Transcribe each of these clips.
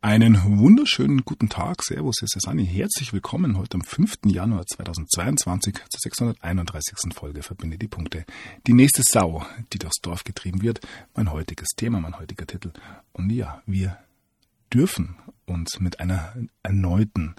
Einen wunderschönen guten Tag, Servus, hier ist der Sani. Herzlich willkommen heute am 5. Januar 2022 zur 631. Folge Verbinde die Punkte. Die nächste Sau, die durchs Dorf getrieben wird, mein heutiges Thema, mein heutiger Titel. Und ja, wir dürfen uns mit einer erneuten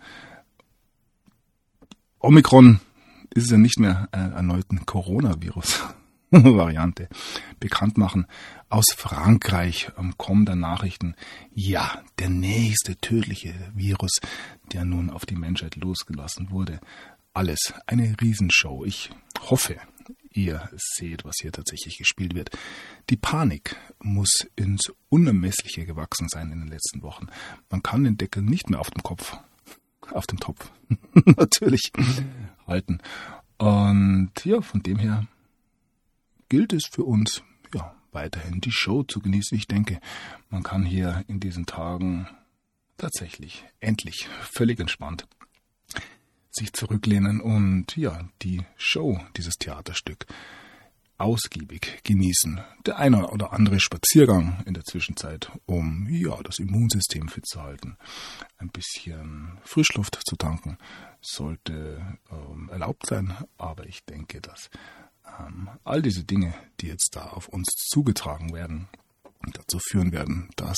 Omikron, ist es ja nicht mehr einer erneuten Coronavirus-Variante, bekannt machen. Aus Frankreich kommen da Nachrichten. Ja, der nächste tödliche Virus, der nun auf die Menschheit losgelassen wurde. Alles eine Riesenshow. Ich hoffe, ihr seht, was hier tatsächlich gespielt wird. Die Panik muss ins Unermessliche gewachsen sein in den letzten Wochen. Man kann den Deckel nicht mehr auf dem Topf natürlich halten. Und ja, von dem her gilt es für uns, ja, weiterhin die Show zu genießen. Ich denke, man kann hier in diesen Tagen tatsächlich, endlich, völlig entspannt sich zurücklehnen und ja, die Show, dieses Theaterstück, ausgiebig genießen. Der eine oder andere Spaziergang in der Zwischenzeit, um ja das Immunsystem fit zu halten, ein bisschen Frischluft zu tanken, sollte erlaubt sein. Aber ich denke, dass all diese Dinge, die jetzt da auf uns zugetragen werden, dazu führen werden, dass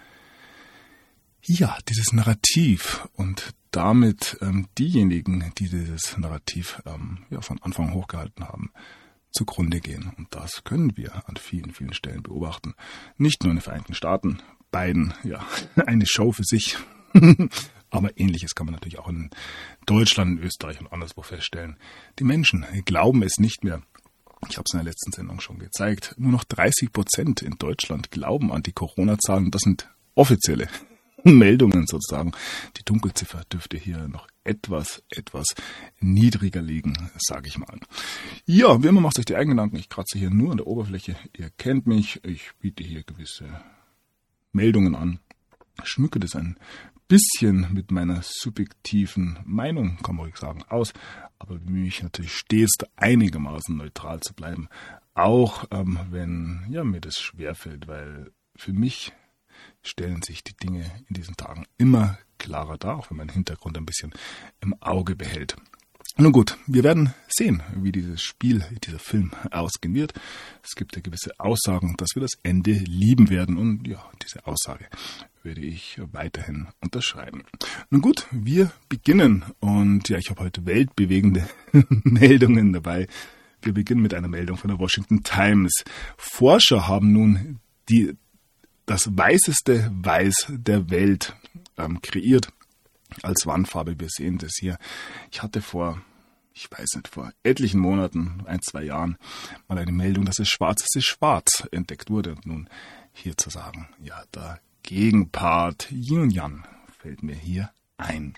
ja dieses Narrativ und damit diejenigen, die dieses Narrativ von Anfang hochgehalten haben, zugrunde gehen. Und das können wir an vielen, vielen Stellen beobachten. Nicht nur in den Vereinigten Staaten, Biden, ja, eine Show für sich. Aber Ähnliches kann man natürlich auch in Deutschland, in Österreich und anderswo feststellen. Die Menschen glauben es nicht mehr. Ich habe es in der letzten Sendung schon gezeigt. Nur noch 30% in Deutschland glauben an die Corona-Zahlen. Das sind offizielle Meldungen sozusagen. Die Dunkelziffer dürfte hier noch etwas niedriger liegen, sage ich mal. Ja, wie immer macht euch die eigenen Gedanken. Ich kratze hier nur an der Oberfläche. Ihr kennt mich. Ich biete hier gewisse Meldungen an. Schmücke das ein bisschen mit meiner subjektiven Meinung, kann man ruhig sagen, aus. Aber bemühe mich natürlich stets einigermaßen neutral zu bleiben. Auch wenn mir das schwerfällt, weil für mich stellen sich die Dinge in diesen Tagen immer klarer dar, auch wenn mein Hintergrund ein bisschen im Auge behält. Nun gut, wir werden sehen, wie dieses Spiel, dieser Film ausgehen wird. Es gibt ja gewisse Aussagen, dass wir das Ende lieben werden und ja, diese Aussage würde ich weiterhin unterschreiben. Nun gut, wir beginnen und ja, ich habe heute weltbewegende Meldungen dabei. Wir beginnen mit einer Meldung von der Washington Times. Forscher haben nun das weißeste Weiß der Welt kreiert als Wandfarbe. Wir sehen das hier. Ich hatte vor etlichen Monaten, 1-2 Jahren, mal eine Meldung, dass das schwarzeste Schwarz entdeckt wurde. Und nun hier zu sagen, ja, der Gegenpart Yin und Yang fällt mir hier ein.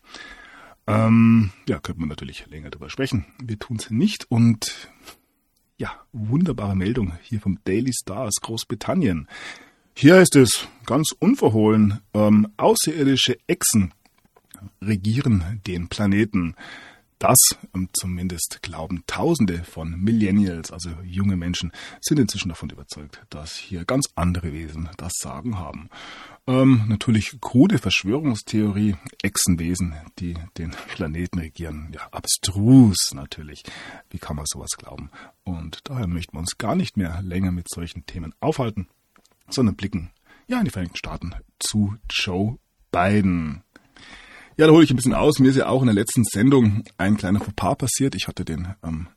Könnte man natürlich länger drüber sprechen. Wir tun es nicht und ja, wunderbare Meldung hier vom Daily Star aus Großbritannien. Hier ist es ganz unverhohlen, außerirdische Echsen regieren den Planeten. Das zumindest glauben Tausende von Millennials, also junge Menschen, sind inzwischen davon überzeugt, dass hier ganz andere Wesen das Sagen haben. Natürlich krude Verschwörungstheorie, Echsenwesen, die den Planeten regieren. Ja, abstrus natürlich. Wie kann man sowas glauben? Und daher möchten wir uns gar nicht mehr länger mit solchen Themen aufhalten, sondern blicken in die Vereinigten Staaten zu Joe Biden. Ja, da hole ich ein bisschen aus. Mir ist ja auch in der letzten Sendung ein kleiner Fauxpas passiert. Ich hatte den am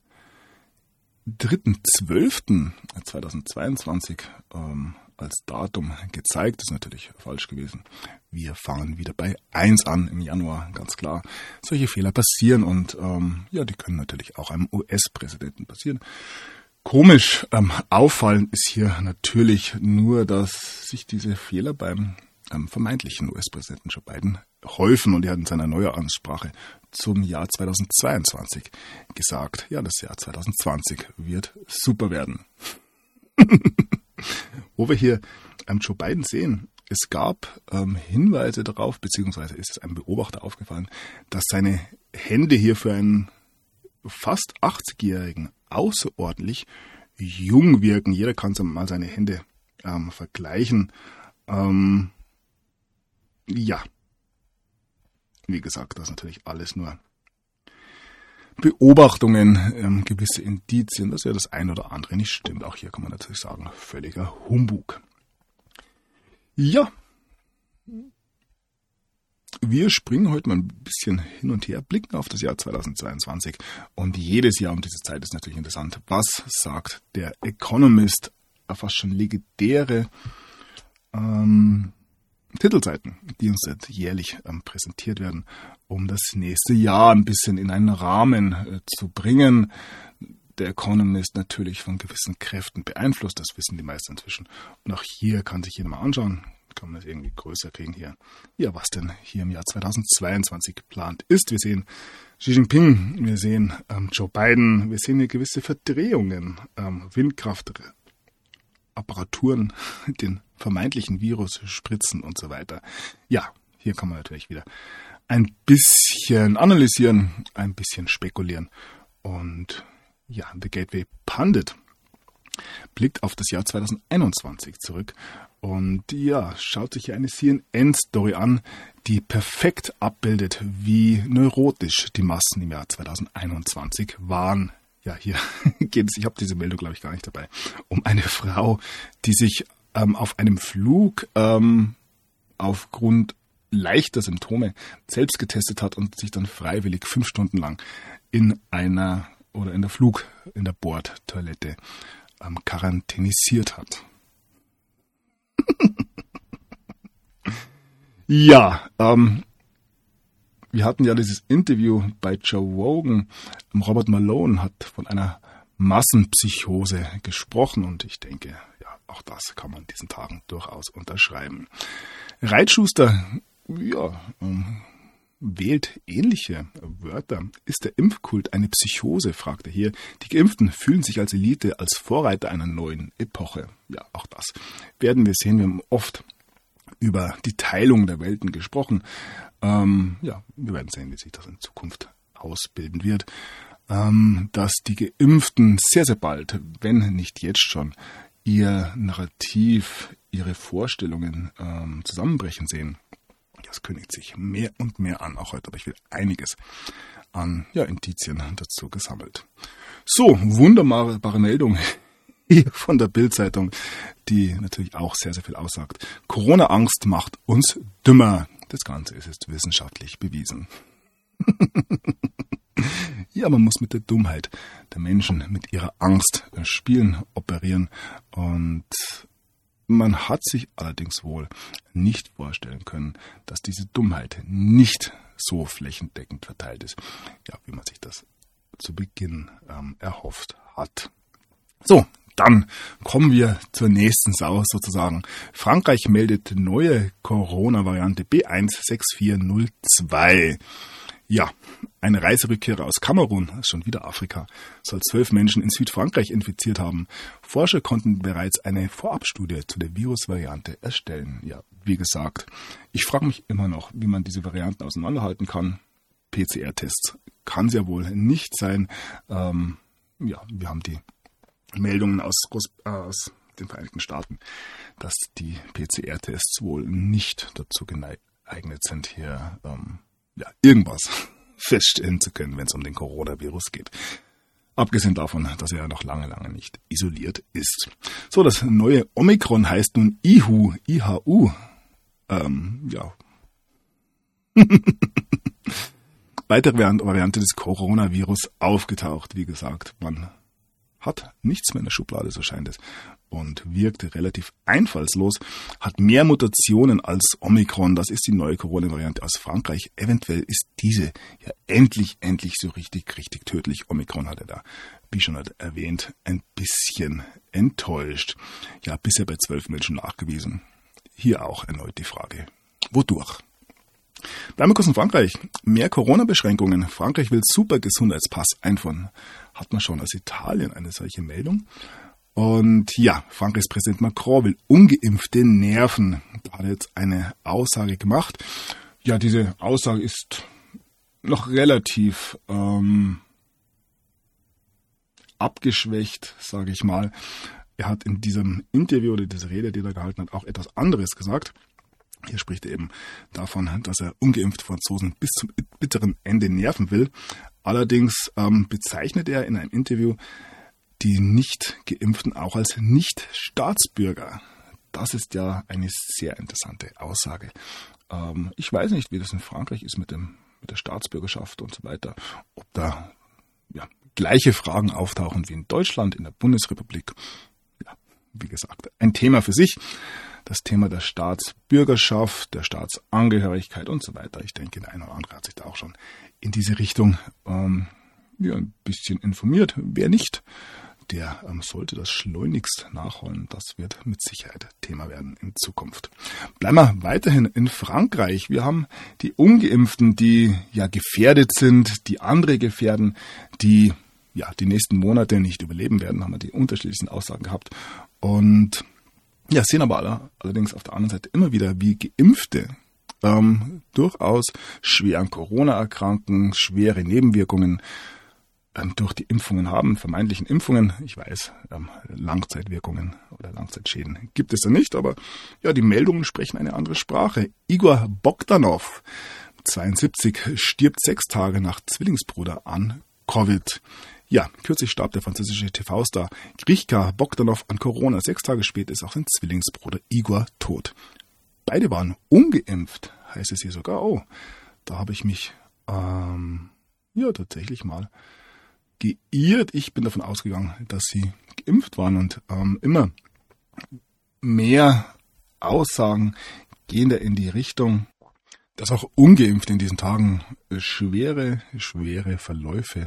3.12.2022 als Datum gezeigt. Das ist natürlich falsch gewesen. Wir fangen wieder bei 1 an im Januar, ganz klar. Solche Fehler passieren und die können natürlich auch einem US-Präsidenten passieren. Komisch auffallend ist hier natürlich nur, dass sich diese Fehler beim vermeintlichen US-Präsidenten Joe Biden häufen und er hat in seiner Neujahrsansprache zum Jahr 2022 gesagt, ja, das Jahr 2020 wird super werden. Wo wir hier Joe Biden sehen, es gab Hinweise darauf, beziehungsweise ist es einem Beobachter aufgefallen, dass seine Hände hier für einen fast 80-Jährigen außerordentlich jung wirken. Jeder kann mal seine Hände vergleichen. Ja, wie gesagt, das ist natürlich alles nur Beobachtungen, gewisse Indizien, dass ja das ein oder andere nicht stimmt. Auch hier kann man natürlich sagen, völliger Humbug. Ja, wir springen heute mal ein bisschen hin und her, blicken auf das Jahr 2022 und jedes Jahr um diese Zeit ist natürlich interessant. Was sagt der Economist? Fast schon legendäre Titelseiten, die uns jetzt jährlich präsentiert werden, um das nächste Jahr ein bisschen in einen Rahmen zu bringen. Der Economist natürlich von gewissen Kräften beeinflusst, das wissen die meisten inzwischen. Und auch hier kann sich jeder mal anschauen, kann man das irgendwie größer kriegen hier. Ja, was denn hier im Jahr 2022 geplant ist. Wir sehen Xi Jinping, wir sehen Joe Biden, wir sehen hier gewisse Verdrehungen, Windkraftapparaturen, den vermeintlichen Virus spritzen und so weiter. Ja, hier kann man natürlich wieder ein bisschen analysieren, ein bisschen spekulieren. Und ja, The Gateway Pundit blickt auf das Jahr 2021 zurück und ja, schaut sich hier eine CNN-Story an, die perfekt abbildet, wie neurotisch die Massen im Jahr 2021 waren. Ja, hier geht es, ich habe diese Meldung glaube ich gar nicht dabei, um eine Frau, die sich auf einem Flug aufgrund leichter Symptome selbst getestet hat und sich dann freiwillig 5 Stunden lang in der Bordtoilette quarantänisiert hat. Ja, wir hatten ja dieses Interview bei Joe Rogan. Robert Malone hat von einer Massenpsychose gesprochen und ich denke, ja, auch das kann man in diesen Tagen durchaus unterschreiben. Reitschuster, ja, wählt ähnliche Wörter. Ist der Impfkult eine Psychose, fragt er hier. Die Geimpften fühlen sich als Elite, als Vorreiter einer neuen Epoche. Ja, auch das werden wir sehen. Wir haben oft über die Teilung der Welten gesprochen. Ja, wir werden sehen, wie sich das in Zukunft ausbilden wird. Dass die Geimpften sehr, sehr bald, wenn nicht jetzt schon, ihr Narrativ, ihre Vorstellungen zusammenbrechen sehen. Das kündigt sich mehr und mehr an. Auch heute habe ich wieder einiges an Indizien dazu gesammelt. So, wunderbare Meldung hier von der Bild-Zeitung, die natürlich auch sehr, sehr viel aussagt. Corona-Angst macht uns dümmer. Das Ganze ist jetzt wissenschaftlich bewiesen. Ja, man muss mit der Dummheit der Menschen, mit ihrer Angst spielen, operieren und man hat sich allerdings wohl nicht vorstellen können, dass diese Dummheit nicht so flächendeckend verteilt ist, ja, wie man sich das zu Beginn erhofft hat. So, dann kommen wir zur nächsten Sau sozusagen. Frankreich meldet neue Corona-Variante B16402. Ja, eine Reiserückkehrer aus Kamerun, das ist schon wieder Afrika, soll 12 Menschen in Südfrankreich infiziert haben. Forscher konnten bereits eine Vorabstudie zu der Virusvariante erstellen. Ja, wie gesagt, ich frage mich immer noch, wie man diese Varianten auseinanderhalten kann. PCR-Tests kann es ja wohl nicht sein. Wir haben die Meldungen aus den Vereinigten Staaten, dass die PCR-Tests wohl nicht dazu geeignet sind, hier irgendwas feststellen zu können, wenn es um den Coronavirus geht. Abgesehen davon, dass er ja noch lange, lange nicht isoliert ist. So, das neue Omikron heißt nun IHU. Weitere Variante des Coronavirus aufgetaucht. Wie gesagt, man hat nichts mehr in der Schublade, so scheint es, und wirkte relativ einfallslos, hat mehr Mutationen als Omikron. Das ist die neue Corona-Variante aus Frankreich. Eventuell ist diese ja endlich so richtig tödlich. Omikron hat er da, wie schon erwähnt, ein bisschen enttäuscht. Ja, bisher bei 12 Menschen nachgewiesen. Hier auch erneut die Frage, wodurch? Bleiben wir kurz in Frankreich. Mehr Corona-Beschränkungen. Frankreich will Super-Gesundheitspass einführen. Hat man schon aus Italien eine solche Meldung. Und ja, Frankreichs Präsident Macron will Ungeimpfte nerven. Da hat er jetzt eine Aussage gemacht. Ja, diese Aussage ist noch relativ abgeschwächt, sage ich mal. Er hat in diesem Interview oder dieser Rede, die er gehalten hat, auch etwas anderes gesagt. Hier spricht er eben davon, dass er ungeimpfte Franzosen bis zum bitteren Ende nerven will. Allerdings bezeichnet er in einem Interview die Nicht-Geimpften auch als Nicht-Staatsbürger. Das ist ja eine sehr interessante Aussage. Ich weiß nicht, wie das in Frankreich ist mit der Staatsbürgerschaft und so weiter. Ob da gleiche Fragen auftauchen wie in Deutschland, in der Bundesrepublik. Ja, wie gesagt, ein Thema für sich. Das Thema der Staatsbürgerschaft, der Staatsangehörigkeit und so weiter. Ich denke, der eine oder andere hat sich da auch schon in diese Richtung ein bisschen informiert. Wer nicht, der sollte das schleunigst nachholen. Das wird mit Sicherheit Thema werden in Zukunft. Bleiben wir weiterhin in Frankreich. Wir haben die Ungeimpften, die ja gefährdet sind, die andere gefährden, die die nächsten Monate nicht überleben werden, haben wir die unterschiedlichsten Aussagen gehabt. Und sehen aber allerdings auf der anderen Seite immer wieder, wie Geimpfte durchaus schwer an Corona erkranken, schwere Nebenwirkungen durch die Impfungen haben, vermeintlichen Impfungen. Ich weiß, Langzeitwirkungen oder Langzeitschäden gibt es da nicht, aber die Meldungen sprechen eine andere Sprache. Igor Bogdanov, 72, stirbt 6 Tage nach Zwillingsbruder an Covid. Kürzlich starb der französische TV-Star Grichka Bogdanov an Corona. 6 Tage später ist auch sein Zwillingsbruder Igor tot. Beide waren ungeimpft, heißt es hier sogar. Oh, da habe ich mich tatsächlich mal geirrt. Ich bin davon ausgegangen, dass sie geimpft waren und immer mehr Aussagen gehen da in die Richtung, dass auch Ungeimpfte in diesen Tagen schwere Verläufe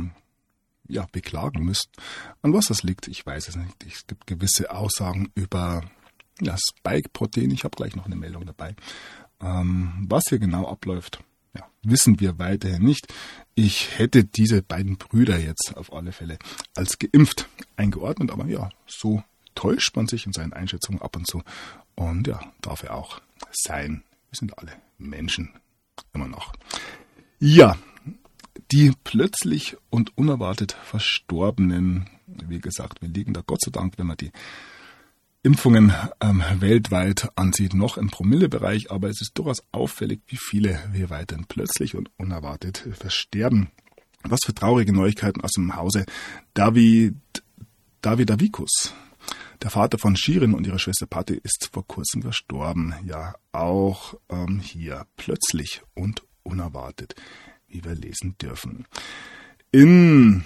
beklagen müssten. An was das liegt, ich weiß es nicht. Es gibt gewisse Aussagen über Spike-Protein. Ich habe gleich noch eine Meldung dabei. Was hier genau abläuft, wissen wir weiterhin nicht. Ich hätte diese beiden Brüder jetzt auf alle Fälle als geimpft eingeordnet, aber so täuscht man sich in seinen Einschätzungen ab und zu. Und darf er auch sein. Wir sind alle Menschen, immer noch. Die plötzlich und unerwartet Verstorbenen, wie gesagt, wir liegen da Gott sei Dank, wenn man die Impfungen weltweit ansieht, noch im Promillebereich, aber es ist durchaus auffällig, wie viele wir weiterhin plötzlich und unerwartet versterben. Was für traurige Neuigkeiten aus dem Hause Davidavikus. Der Vater von Shirin und ihrer Schwester Patti ist vor kurzem verstorben. Auch hier plötzlich und unerwartet, wie wir lesen dürfen. In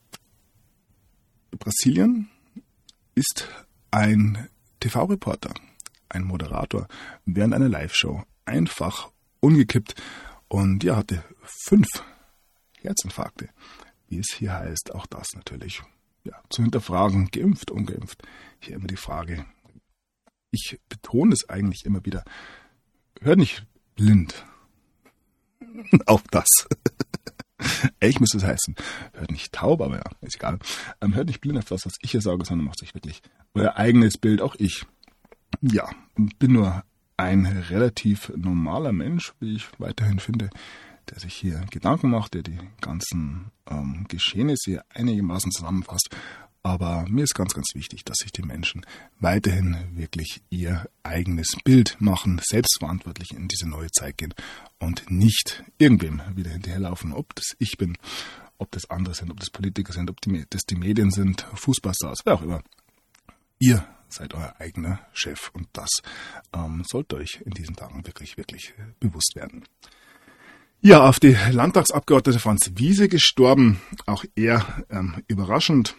Brasilien ist ein TV-Reporter, ein Moderator, während einer Live-Show einfach umgekippt und hatte 5 Herzinfarkte, wie es hier heißt. Auch das natürlich zu hinterfragen, geimpft, ungeimpft. Hier immer die Frage, ich betone es eigentlich immer wieder, hört nicht blind auf das. Ich müsste es heißen, hört nicht taub, aber ist egal. Hört nicht blind auf das, was ich hier sage, sondern macht sich wirklich euer eigenes Bild, auch ich. Bin nur ein relativ normaler Mensch, wie ich weiterhin finde, der sich hier Gedanken macht, der die ganzen Geschehnisse hier einigermaßen zusammenfasst. Aber mir ist ganz, ganz wichtig, dass sich die Menschen weiterhin wirklich ihr eigenes Bild machen, selbstverantwortlich in diese neue Zeit gehen und nicht irgendwem wieder hinterherlaufen, ob das ich bin, ob das andere sind, ob das Politiker sind, ob das die Medien sind, Fußballstars, wer auch immer. Ihr seid euer eigener Chef und das sollte euch in diesen Tagen wirklich, wirklich bewusst werden. Auf die Landtagsabgeordnete Franz Wiese gestorben, auch er überraschend.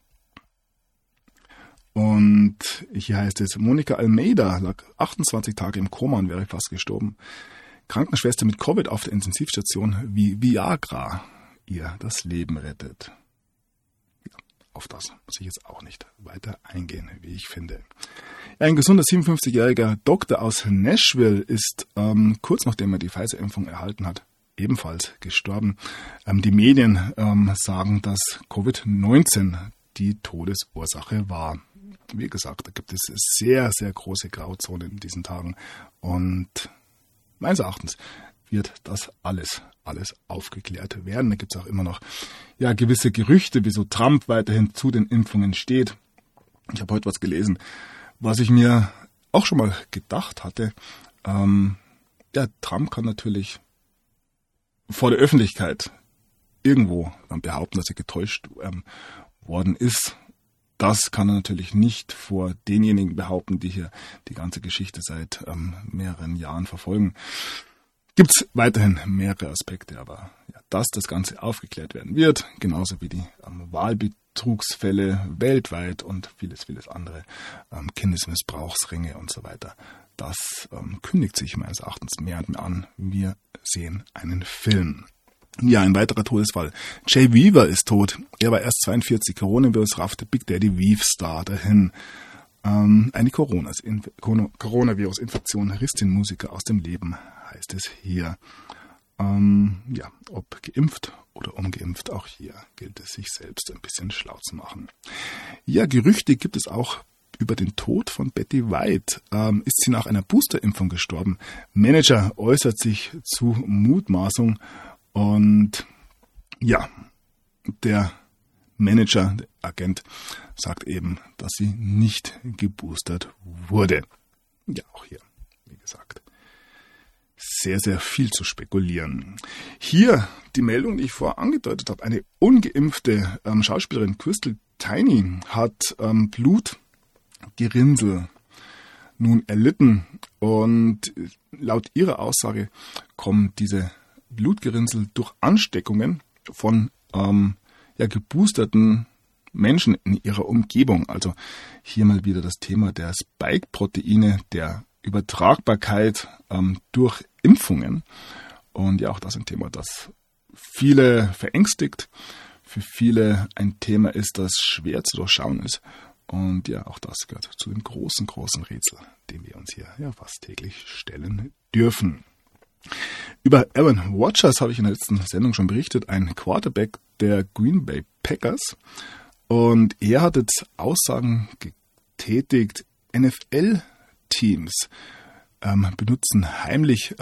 Und hier heißt es, Monika Almeida lag 28 Tage im Koma und wäre fast gestorben. Krankenschwester mit Covid auf der Intensivstation, wie Viagra ihr das Leben rettet. Auf das muss ich jetzt auch nicht weiter eingehen, wie ich finde. Ein gesunder 57-jähriger Doktor aus Nashville ist kurz nachdem er die Pfizer-Impfung erhalten hat, ebenfalls gestorben. Die Medien sagen, dass Covid-19 die Todesursache war. Wie gesagt, da gibt es sehr, sehr große Grauzonen in diesen Tagen und meines Erachtens wird das alles aufgeklärt werden. Da gibt es auch immer noch gewisse Gerüchte, wieso Trump weiterhin zu den Impfungen steht. Ich habe heute was gelesen, was ich mir auch schon mal gedacht hatte. Trump kann natürlich vor der Öffentlichkeit irgendwo behaupten, dass er getäuscht worden ist. Das kann er natürlich nicht vor denjenigen behaupten, die hier die ganze Geschichte seit mehreren Jahren verfolgen. Gibt es weiterhin mehrere Aspekte, aber ja, dass das Ganze aufgeklärt werden wird, genauso wie die Wahlbetrugsfälle weltweit und vieles andere, Kindesmissbrauchsringe und so weiter, das kündigt sich meines Erachtens mehr und mehr an. Wir sehen einen Film. Ja, ein weiterer Todesfall. Jay Weaver ist tot. Er war erst 42. Coronavirus raffte Big Daddy Weave-Star dahin. Eine Coronavirus-Infektion riss den Musiker aus dem Leben, heißt es hier. Ob geimpft oder ungeimpft, auch hier gilt es, sich selbst ein bisschen schlau zu machen. Ja, Gerüchte gibt es auch über den Tod von Betty White. Ist sie nach einer Boosterimpfung gestorben? Manager äußert sich zu Mutmaßung und ja, der Manager, der Agent, sagt eben, dass sie nicht geboostert wurde. Ja, auch hier, wie gesagt, sehr, sehr viel zu spekulieren. Hier die Meldung, die ich vorher angedeutet habe. Eine ungeimpfte Schauspielerin, Crystal Tiny, hat Blutgerinnsel nun erlitten. Und laut ihrer Aussage kommen diese Blutgerinnsel durch Ansteckungen von geboosterten Menschen in ihrer Umgebung. Also hier mal wieder das Thema der Spike-Proteine, der Übertragbarkeit durch Impfungen. Und ja, auch das ein Thema, das viele verängstigt, für viele ein Thema ist, das schwer zu durchschauen ist. Und ja, auch das gehört zu dem großen Rätsel, dem wir uns hier ja fast täglich stellen dürfen. Über Aaron Rodgers habe ich in der letzten Sendung schon berichtet, ein Quarterback der Green Bay Packers. Und er hat jetzt Aussagen getätigt, NFL-Teams benutzen heimlich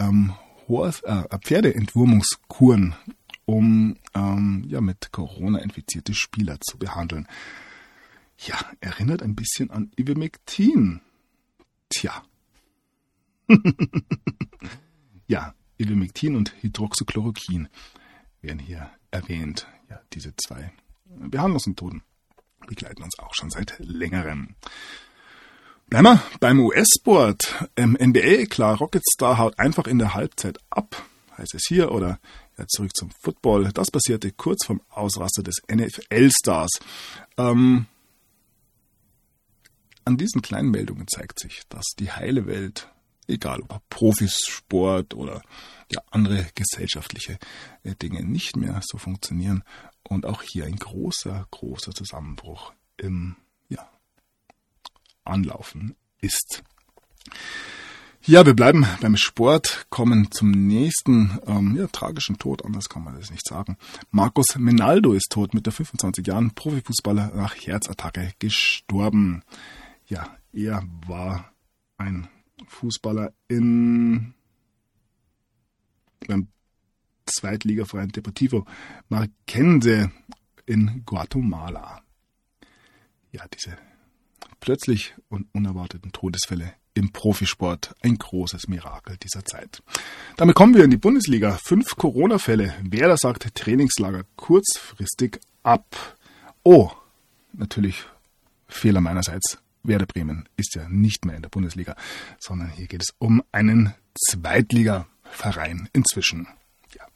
Pferdeentwurmungskuren, um mit Corona infizierte Spieler zu behandeln. Ja, erinnert ein bisschen an Ivermectin. Tja. Ja, Ivermectin und Hydroxychloroquin werden hier erwähnt. Ja, diese zwei Behandlungsmethoden begleiten uns auch schon seit längerem. Bleiben wir beim US-Sport. NBA, klar, Rocketstar haut einfach in der Halbzeit ab, heißt es hier, oder ja, zurück zum Football. Das passierte kurz vorm Ausraster des NFL-Stars. An diesen kleinen Meldungen zeigt sich, dass die heile Welt, egal ob Profisport oder ja, andere gesellschaftliche Dinge, nicht mehr so funktionieren. Und auch hier ein großer Zusammenbruch im Anlaufen ist. Ja, wir bleiben beim Sport, kommen zum nächsten tragischen Tod, anders kann man das nicht sagen. Marcos Menaldo ist tot, mit der 25 Jahren Profifußballer nach Herzattacke gestorben. Ja, er war ein Fußballer beim Zweitligaverein Deportivo Marquense in Guatemala. Ja, diese plötzlich und unerwarteten Todesfälle im Profisport, ein großes Mirakel dieser Zeit. Damit kommen wir in die Bundesliga. 5 Corona-Fälle. Werder sagt Trainingslager kurzfristig ab. Oh, natürlich Fehler meinerseits. Werder Bremen ist ja nicht mehr in der Bundesliga, sondern hier geht es um einen Zweitligaverein inzwischen. Ja.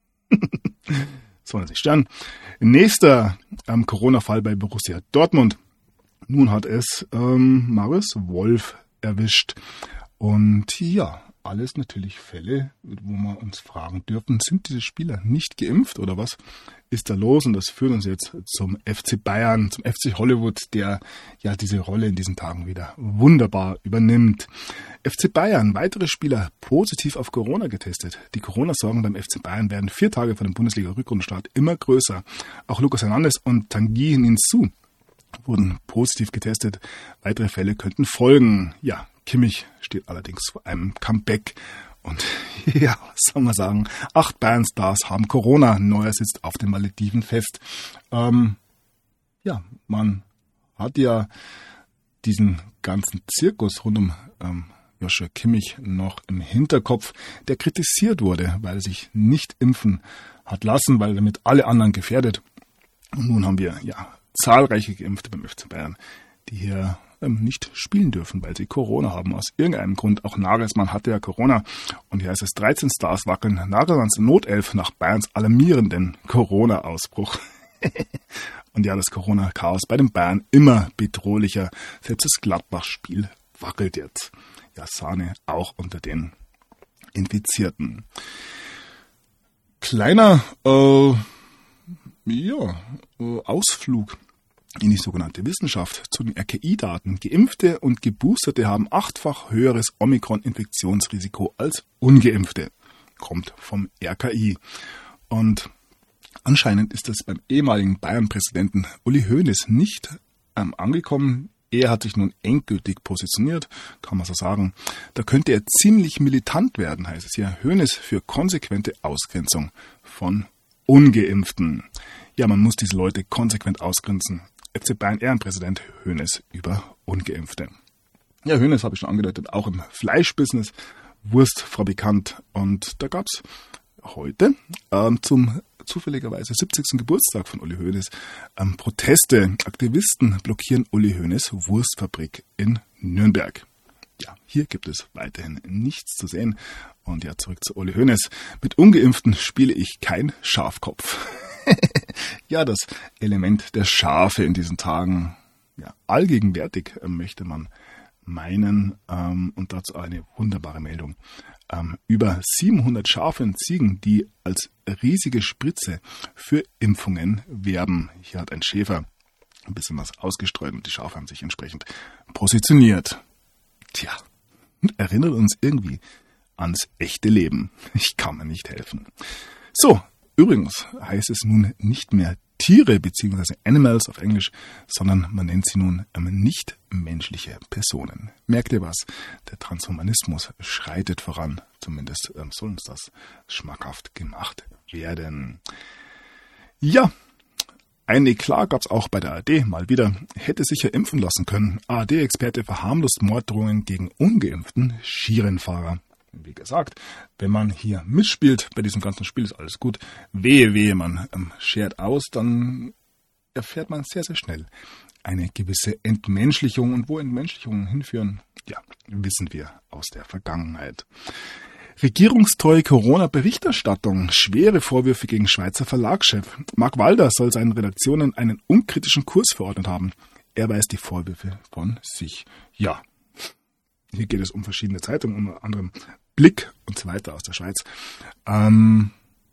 Soll sich stören. Nächster Corona-Fall bei Borussia Dortmund. Nun hat es Marius Wolf erwischt. Und ja, alles natürlich Fälle, wo wir uns fragen dürfen, sind diese Spieler nicht geimpft oder was ist da los? Und das führt uns jetzt zum FC Bayern, zum FC Hollywood, der ja diese Rolle in diesen Tagen wieder wunderbar übernimmt. FC Bayern, weitere Spieler positiv auf Corona getestet. Die Corona-Sorgen beim FC Bayern werden 4 Tage vor dem Bundesliga-Rückrundenstart immer größer. Auch Lucas Hernandez und Tanguy Nianzou wurden positiv getestet. Weitere Fälle könnten folgen. Ja, Kimmich steht allerdings vor einem Comeback. Und ja, was soll man sagen? 8 Bayern-Stars haben Corona. Neuer sitzt auf den Malediven fest. Man hat ja diesen ganzen Zirkus rund um Joshua Kimmich noch im Hinterkopf, der kritisiert wurde, weil er sich nicht impfen hat lassen, weil er damit alle anderen gefährdet. Und nun haben wir zahlreiche Geimpfte beim FC Bayern, die hier nicht spielen dürfen, weil sie Corona haben. Aus irgendeinem Grund. Auch Nagelsmann hatte ja Corona. Und hier heißt es 13 Stars wackeln. Nagelsmanns Notelf nach Bayerns alarmierenden Corona-Ausbruch. Und ja, das Corona-Chaos bei den Bayern immer bedrohlicher. Selbst das Gladbach-Spiel wackelt jetzt. Ja, Sahne auch unter den Infizierten. Kleiner Ausflug in die sogenannte Wissenschaft zu den RKI-Daten. Geimpfte und Geboosterte haben 8-fach höheres Omikron-Infektionsrisiko als Ungeimpfte. Kommt vom RKI. Und anscheinend ist das beim ehemaligen Bayern-Präsidenten Uli Hoeneß nicht angekommen. Er hat sich nun endgültig positioniert, kann man so sagen. Da könnte er ziemlich militant werden, heißt es hier. Hoeneß für konsequente Ausgrenzung von Ungeimpften. Ja, man muss diese Leute konsequent ausgrenzen. FC Bayern Ehrenpräsident Hoeneß über Ungeimpfte. Ja, Hoeneß habe ich schon angedeutet, auch im Fleischbusiness, Wurstfabrikant. Und da gab es heute zum zufälligerweise 70. Geburtstag von Uli Hoeneß Proteste. Aktivisten blockieren Uli Hoeneß Wurstfabrik in Nürnberg. Ja, hier gibt es weiterhin nichts zu sehen. Und ja, zurück zu Uli Hoeneß. Mit Ungeimpften spiele ich kein Schafkopf. Ja, das Element der Schafe in diesen Tagen, ja, allgegenwärtig möchte man meinen. Und dazu eine wunderbare Meldung. Über 700 Schafe und Ziegen, die als riesige Spritze für Impfungen werben. Hier hat ein Schäfer ein bisschen was ausgestreut und die Schafe haben sich entsprechend positioniert. Tja, erinnert uns irgendwie ans echte Leben. Ich kann mir nicht helfen. So, übrigens heißt es nun nicht mehr Tiere bzw. Animals auf Englisch, sondern man nennt sie nun nicht menschliche Personen. Merkt ihr was? Der Transhumanismus schreitet voran. Zumindest soll uns das schmackhaft gemacht werden. Ja, ein Eklat gab es auch bei der ARD mal wieder. Hätte sich ja impfen lassen können. ARD-Experte verharmlost Morddrohungen gegen ungeimpften Skirennfahrer. Wie gesagt, wenn man hier mitspielt, bei diesem ganzen Spiel ist alles gut. Wehe, man schert aus, dann erfährt man sehr, sehr schnell eine gewisse Entmenschlichung. Und wo Entmenschlichungen hinführen, ja, wissen wir aus der Vergangenheit. Regierungstreue Corona-Berichterstattung. Schwere Vorwürfe gegen Schweizer Verlagschef. Mark Walder soll seinen Redaktionen einen unkritischen Kurs verordnet haben. Er weist die Vorwürfe von sich. Ja, hier geht es um verschiedene Zeitungen, unter anderem Blick und so weiter aus der Schweiz. In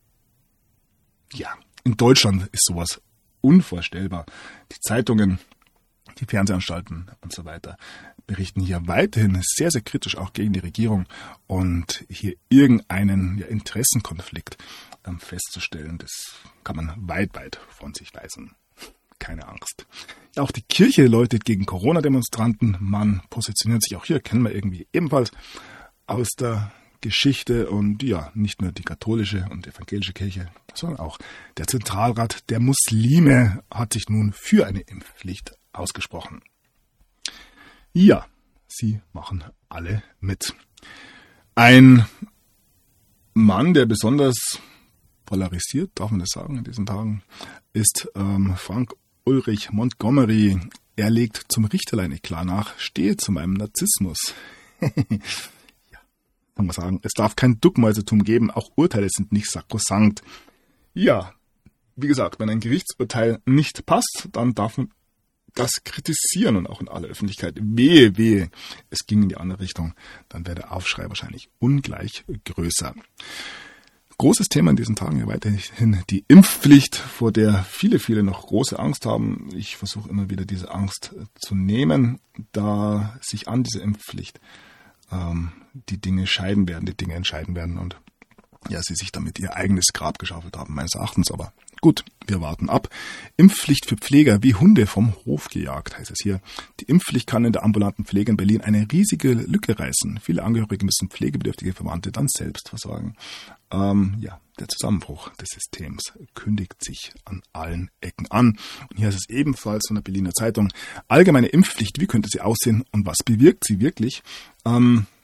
Deutschland ist sowas unvorstellbar. Die Zeitungen, die Fernsehanstalten und so weiter berichten hier weiterhin sehr, sehr kritisch auch gegen die Regierung. Und hier irgendeinen Interessenkonflikt festzustellen, das kann man weit, weit von sich weisen. Keine Angst. Ja, auch die Kirche läutet gegen Corona-Demonstranten. Man positioniert sich auch hier, kennen wir irgendwie ebenfalls aus der Geschichte. Und ja, nicht nur die katholische und evangelische Kirche, sondern auch der Zentralrat der Muslime hat sich nun für eine Impfpflicht ausgesprochen. Ja, sie machen alle mit. Ein Mann, der besonders polarisiert, darf man das sagen in diesen Tagen, ist Frank Ulrich Montgomery. Er legt zum Richterlein-Eklat nach, stehe zu meinem Narzissmus. Ja, kann man sagen, es darf kein Duckmäusertum geben, auch Urteile sind nicht sakrosankt. Ja, wie gesagt, wenn ein Gerichtsurteil nicht passt, dann darf man das kritisieren und auch in aller Öffentlichkeit. Wehe, es ging in die andere Richtung, dann wäre der Aufschrei wahrscheinlich ungleich größer. Großes Thema in diesen Tagen ja weiterhin die Impfpflicht, vor der viele noch große Angst haben. Ich versuche immer wieder diese Angst zu nehmen, da sich an dieser Impfpflicht die Dinge entscheiden werden und ja, sie sich damit ihr eigenes Grab geschaufelt haben, meines Erachtens. Aber gut, wir warten ab. Impfpflicht für Pfleger wie Hunde vom Hof gejagt, heißt es hier. Die Impfpflicht kann in der ambulanten Pflege in Berlin eine riesige Lücke reißen. Viele Angehörige müssen pflegebedürftige Verwandte dann selbst versorgen. Der Zusammenbruch des Systems kündigt sich an allen Ecken an. Und hier ist es ebenfalls von der Berliner Zeitung. Allgemeine Impfpflicht, wie könnte sie aussehen und was bewirkt sie wirklich?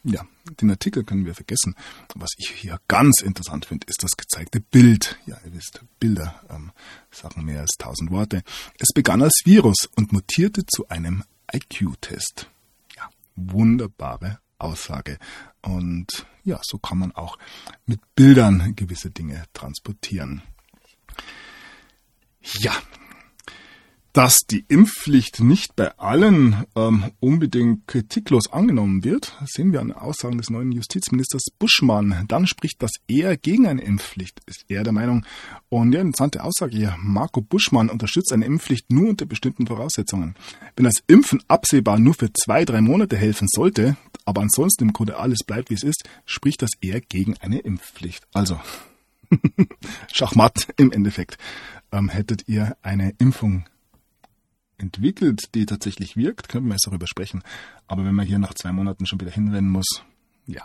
ja, den Artikel können wir vergessen. Was ich hier ganz interessant finde, ist das gezeigte Bild. Ja, ihr wisst, Bilder sagen mehr als 1000 Worte. Es begann als Virus und mutierte zu einem IQ-Test. Ja, wunderbare Aussage. Und ja, so kann man auch mit Bildern gewisse Dinge transportieren. Ja, dass die Impfpflicht nicht bei allen unbedingt kritiklos angenommen wird, sehen wir an Aussagen des neuen Justizministers Buschmann. Dann spricht das eher gegen eine Impfpflicht, ist er der Meinung. Und ja, interessante Aussage hier. Marco Buschmann unterstützt eine Impfpflicht nur unter bestimmten Voraussetzungen. Wenn das Impfen absehbar nur für 2-3 Monate helfen sollte, aber ansonsten im Grunde alles bleibt, wie es ist, spricht das eher gegen eine Impfpflicht. Also, Schachmatt im Endeffekt. Hättet ihr eine Impfung entwickelt, die tatsächlich wirkt, können wir jetzt darüber sprechen. Aber wenn man hier nach 2 Monaten schon wieder hinrennen muss, ja,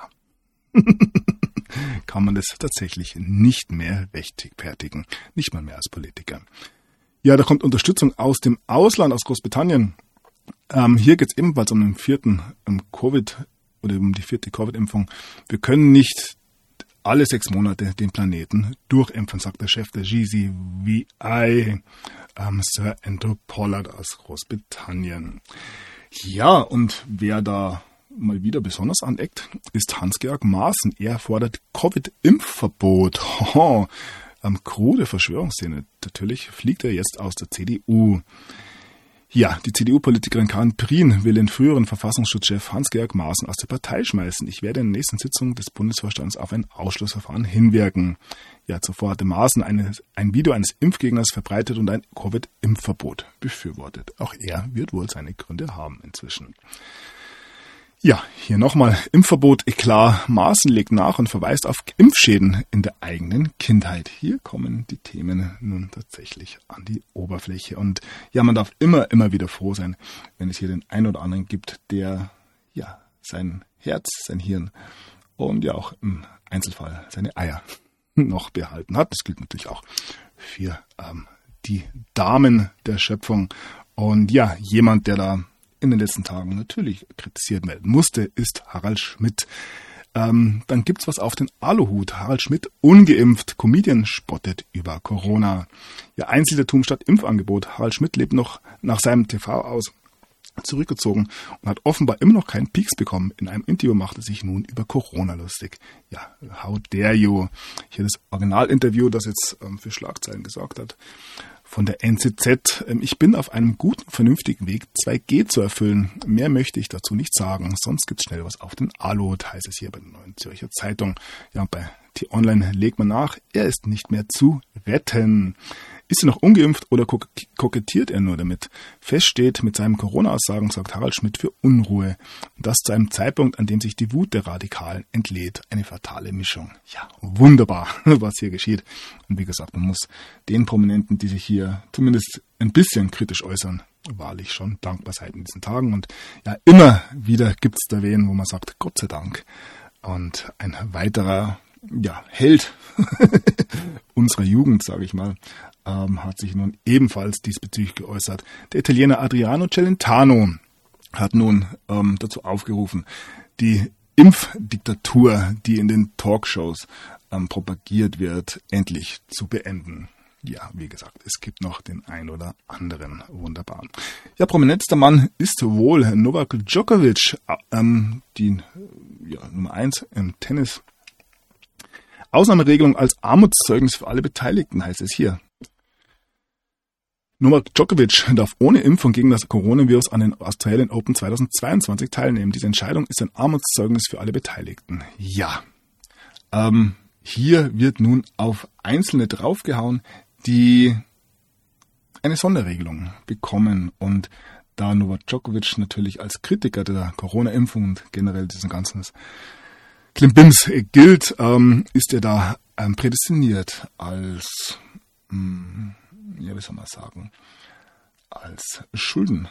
kann man das tatsächlich nicht mehr rechtfertigen. Nicht mal mehr als Politiker. Ja, da kommt Unterstützung aus dem Ausland, aus Großbritannien. Hier geht es ebenfalls um den 4. Covid oder um die 4. Covid-Impfung. Wir können nicht alle 6 Monate den Planeten durchimpfen, sagt der Chef der GCVI, Sir Andrew Pollard aus Großbritannien. Ja, und wer da mal wieder besonders aneckt, ist Hans-Georg Maaßen. Er fordert Covid-Impfverbot. Krude Verschwörungsszene. Natürlich fliegt er jetzt aus der CDU. Ja, die CDU-Politikerin Karin Prien will den früheren Verfassungsschutzchef Hans-Georg Maaßen aus der Partei schmeißen. Ich werde in der nächsten Sitzung des Bundesvorstands auf ein Ausschlussverfahren hinwirken. Ja, zuvor hatte Maaßen ein Video eines Impfgegners verbreitet und ein Covid-Impfverbot befürwortet. Auch er wird wohl seine Gründe haben inzwischen. Ja, hier nochmal Impfverbot, Eklat. Maaßen legt nach und verweist auf Impfschäden in der eigenen Kindheit. Hier kommen die Themen nun tatsächlich an die Oberfläche. Und ja, man darf immer wieder froh sein, wenn es hier den einen oder anderen gibt, der ja sein Herz, sein Hirn und ja auch im Einzelfall seine Eier noch behalten hat. Das gilt natürlich auch für die Damen der Schöpfung. Und ja, jemand, der da in den letzten Tagen natürlich kritisiert werden musste, ist Harald Schmidt. Dann gibt's was auf den Aluhut. Harald Schmidt, ungeimpft, Comedian spottet über Corona. Ja, Einzeltum statt Impfangebot. Harald Schmidt lebt noch nach seinem TV aus zurückgezogen und hat offenbar immer noch keinen Peaks bekommen. In einem Interview macht er sich nun über Corona lustig. Ja, how dare you? Hier das Originalinterview, das jetzt für Schlagzeilen gesorgt hat. Von der NZZ. Ich bin auf einem guten, vernünftigen Weg, 2G zu erfüllen. Mehr möchte ich dazu nicht sagen, sonst gibt's schnell was auf den Aluhut, heißt es hier bei der Neuen Zürcher Zeitung. Ja, und bei T-Online legt man nach, er ist nicht mehr zu retten. Ist er noch ungeimpft oder kokettiert er nur damit? Fest steht, mit seinen Corona-Aussagen sorgt Harald Schmidt für Unruhe. Und das zu einem Zeitpunkt, an dem sich die Wut der Radikalen entlädt. Eine fatale Mischung. Ja, wunderbar, was hier geschieht. Und wie gesagt, man muss den Prominenten, die sich hier zumindest ein bisschen kritisch äußern, wahrlich schon dankbar sein in diesen Tagen. Und ja, immer wieder gibt's da wen, wo man sagt, Gott sei Dank. Und ein weiterer Held unserer Jugend, sage ich mal, hat sich nun ebenfalls diesbezüglich geäußert. Der Italiener Adriano Celentano hat nun dazu aufgerufen, die Impfdiktatur, die in den Talkshows propagiert wird, endlich zu beenden. Ja, wie gesagt, es gibt noch den ein oder anderen. Wunderbar. Ja, prominentester Mann ist wohl Novak Djokovic, die Nummer 1 im Tennis. Ausnahmeregelung als Armutszeugnis für alle Beteiligten, heißt es hier. Novak Djokovic darf ohne Impfung gegen das Coronavirus an den Australian Open 2022 teilnehmen. Diese Entscheidung ist ein Armutszeugnis für alle Beteiligten. Ja, hier wird nun auf Einzelne draufgehauen, die eine Sonderregelung bekommen. Und da Novak Djokovic natürlich als Kritiker der Corona-Impfung und generell diesen ganzen Klimbims gilt, ist er da prädestiniert als, wie soll man sagen, als Schuldenbock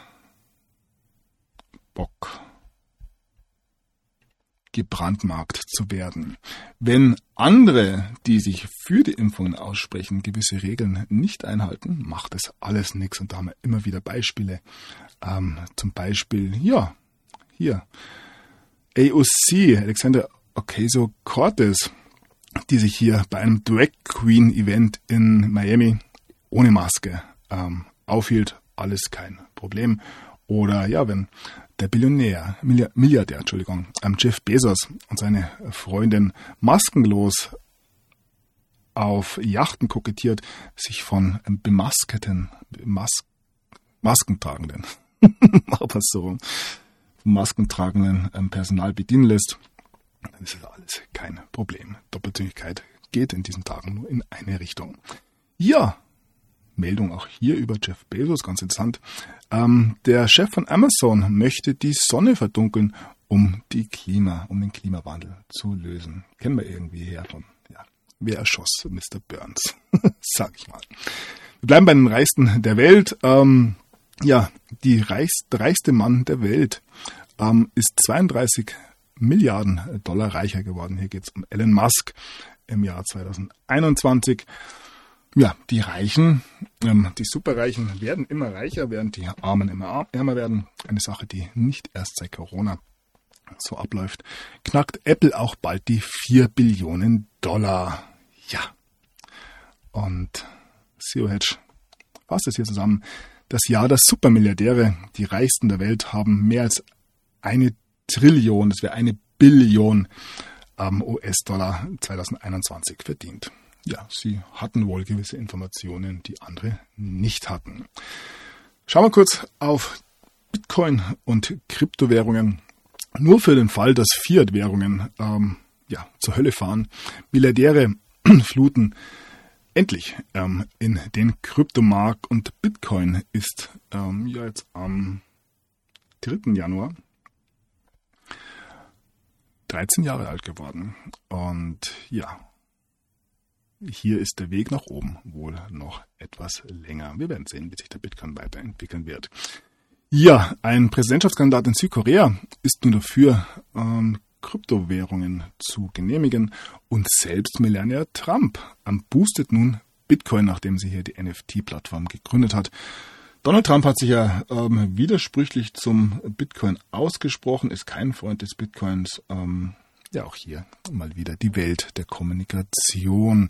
gebrandmarkt zu werden. Wenn andere, die sich für die Impfungen aussprechen, gewisse Regeln nicht einhalten, macht es alles nichts. Und da haben wir immer wieder Beispiele. Zum Beispiel, hier, AOC, Alexander Ocasio-Cortez, die sich hier bei einem Drag Queen Event in Miami ohne Maske aufhielt, alles kein Problem. Oder ja, wenn der Milliardär, Jeff Bezos und seine Freundin maskenlos auf Yachten kokettiert, sich von maskentragenden Personal bedienen lässt, dann ist das alles kein Problem. Doppelzüngigkeit geht in diesen Tagen nur in eine Richtung. Ja, Meldung auch hier über Jeff Bezos, ganz interessant. Der Chef von Amazon möchte die Sonne verdunkeln, um den Klimawandel zu lösen. Kennen wir irgendwie her von, ja, wer erschoss Mr. Burns, sag ich mal. Wir bleiben bei den Reichsten der Welt. Der reichste Mann der Welt ist 32 Milliarden Dollar reicher geworden. Hier geht es um Elon Musk im Jahr 2021. Ja, die Reichen, die Superreichen werden immer reicher, während die Armen immer ärmer werden. Eine Sache, die nicht erst seit Corona so abläuft. Knackt Apple auch bald die 4 Billionen Dollar. Ja. Und Zero Hedge fasst es hier zusammen. Das Jahr der Supermilliardäre, die Reichsten der Welt, haben mehr als 1 Trillion, das wäre 1 Billion US-Dollar 2021 verdient. Ja, sie hatten wohl gewisse Informationen, die andere nicht hatten. Schauen wir kurz auf Bitcoin und Kryptowährungen. Nur für den Fall, dass Fiat-Währungen zur Hölle fahren, Milliardäre fluten endlich in den Kryptomarkt, und Bitcoin ist jetzt am 3. Januar 13 Jahre alt geworden. Und ja, hier ist der Weg nach oben wohl noch etwas länger. Wir werden sehen, wie sich der Bitcoin weiterentwickeln wird. Ja, ein Präsidentschaftskandidat in Südkorea ist nun dafür, Kryptowährungen zu genehmigen, und selbst Melania Trump boostet nun Bitcoin, nachdem sie hier die NFT-Plattform gegründet hat. Donald Trump hat sich ja widersprüchlich zum Bitcoin ausgesprochen, ist kein Freund des Bitcoins. Auch hier mal wieder die Welt der Kommunikation.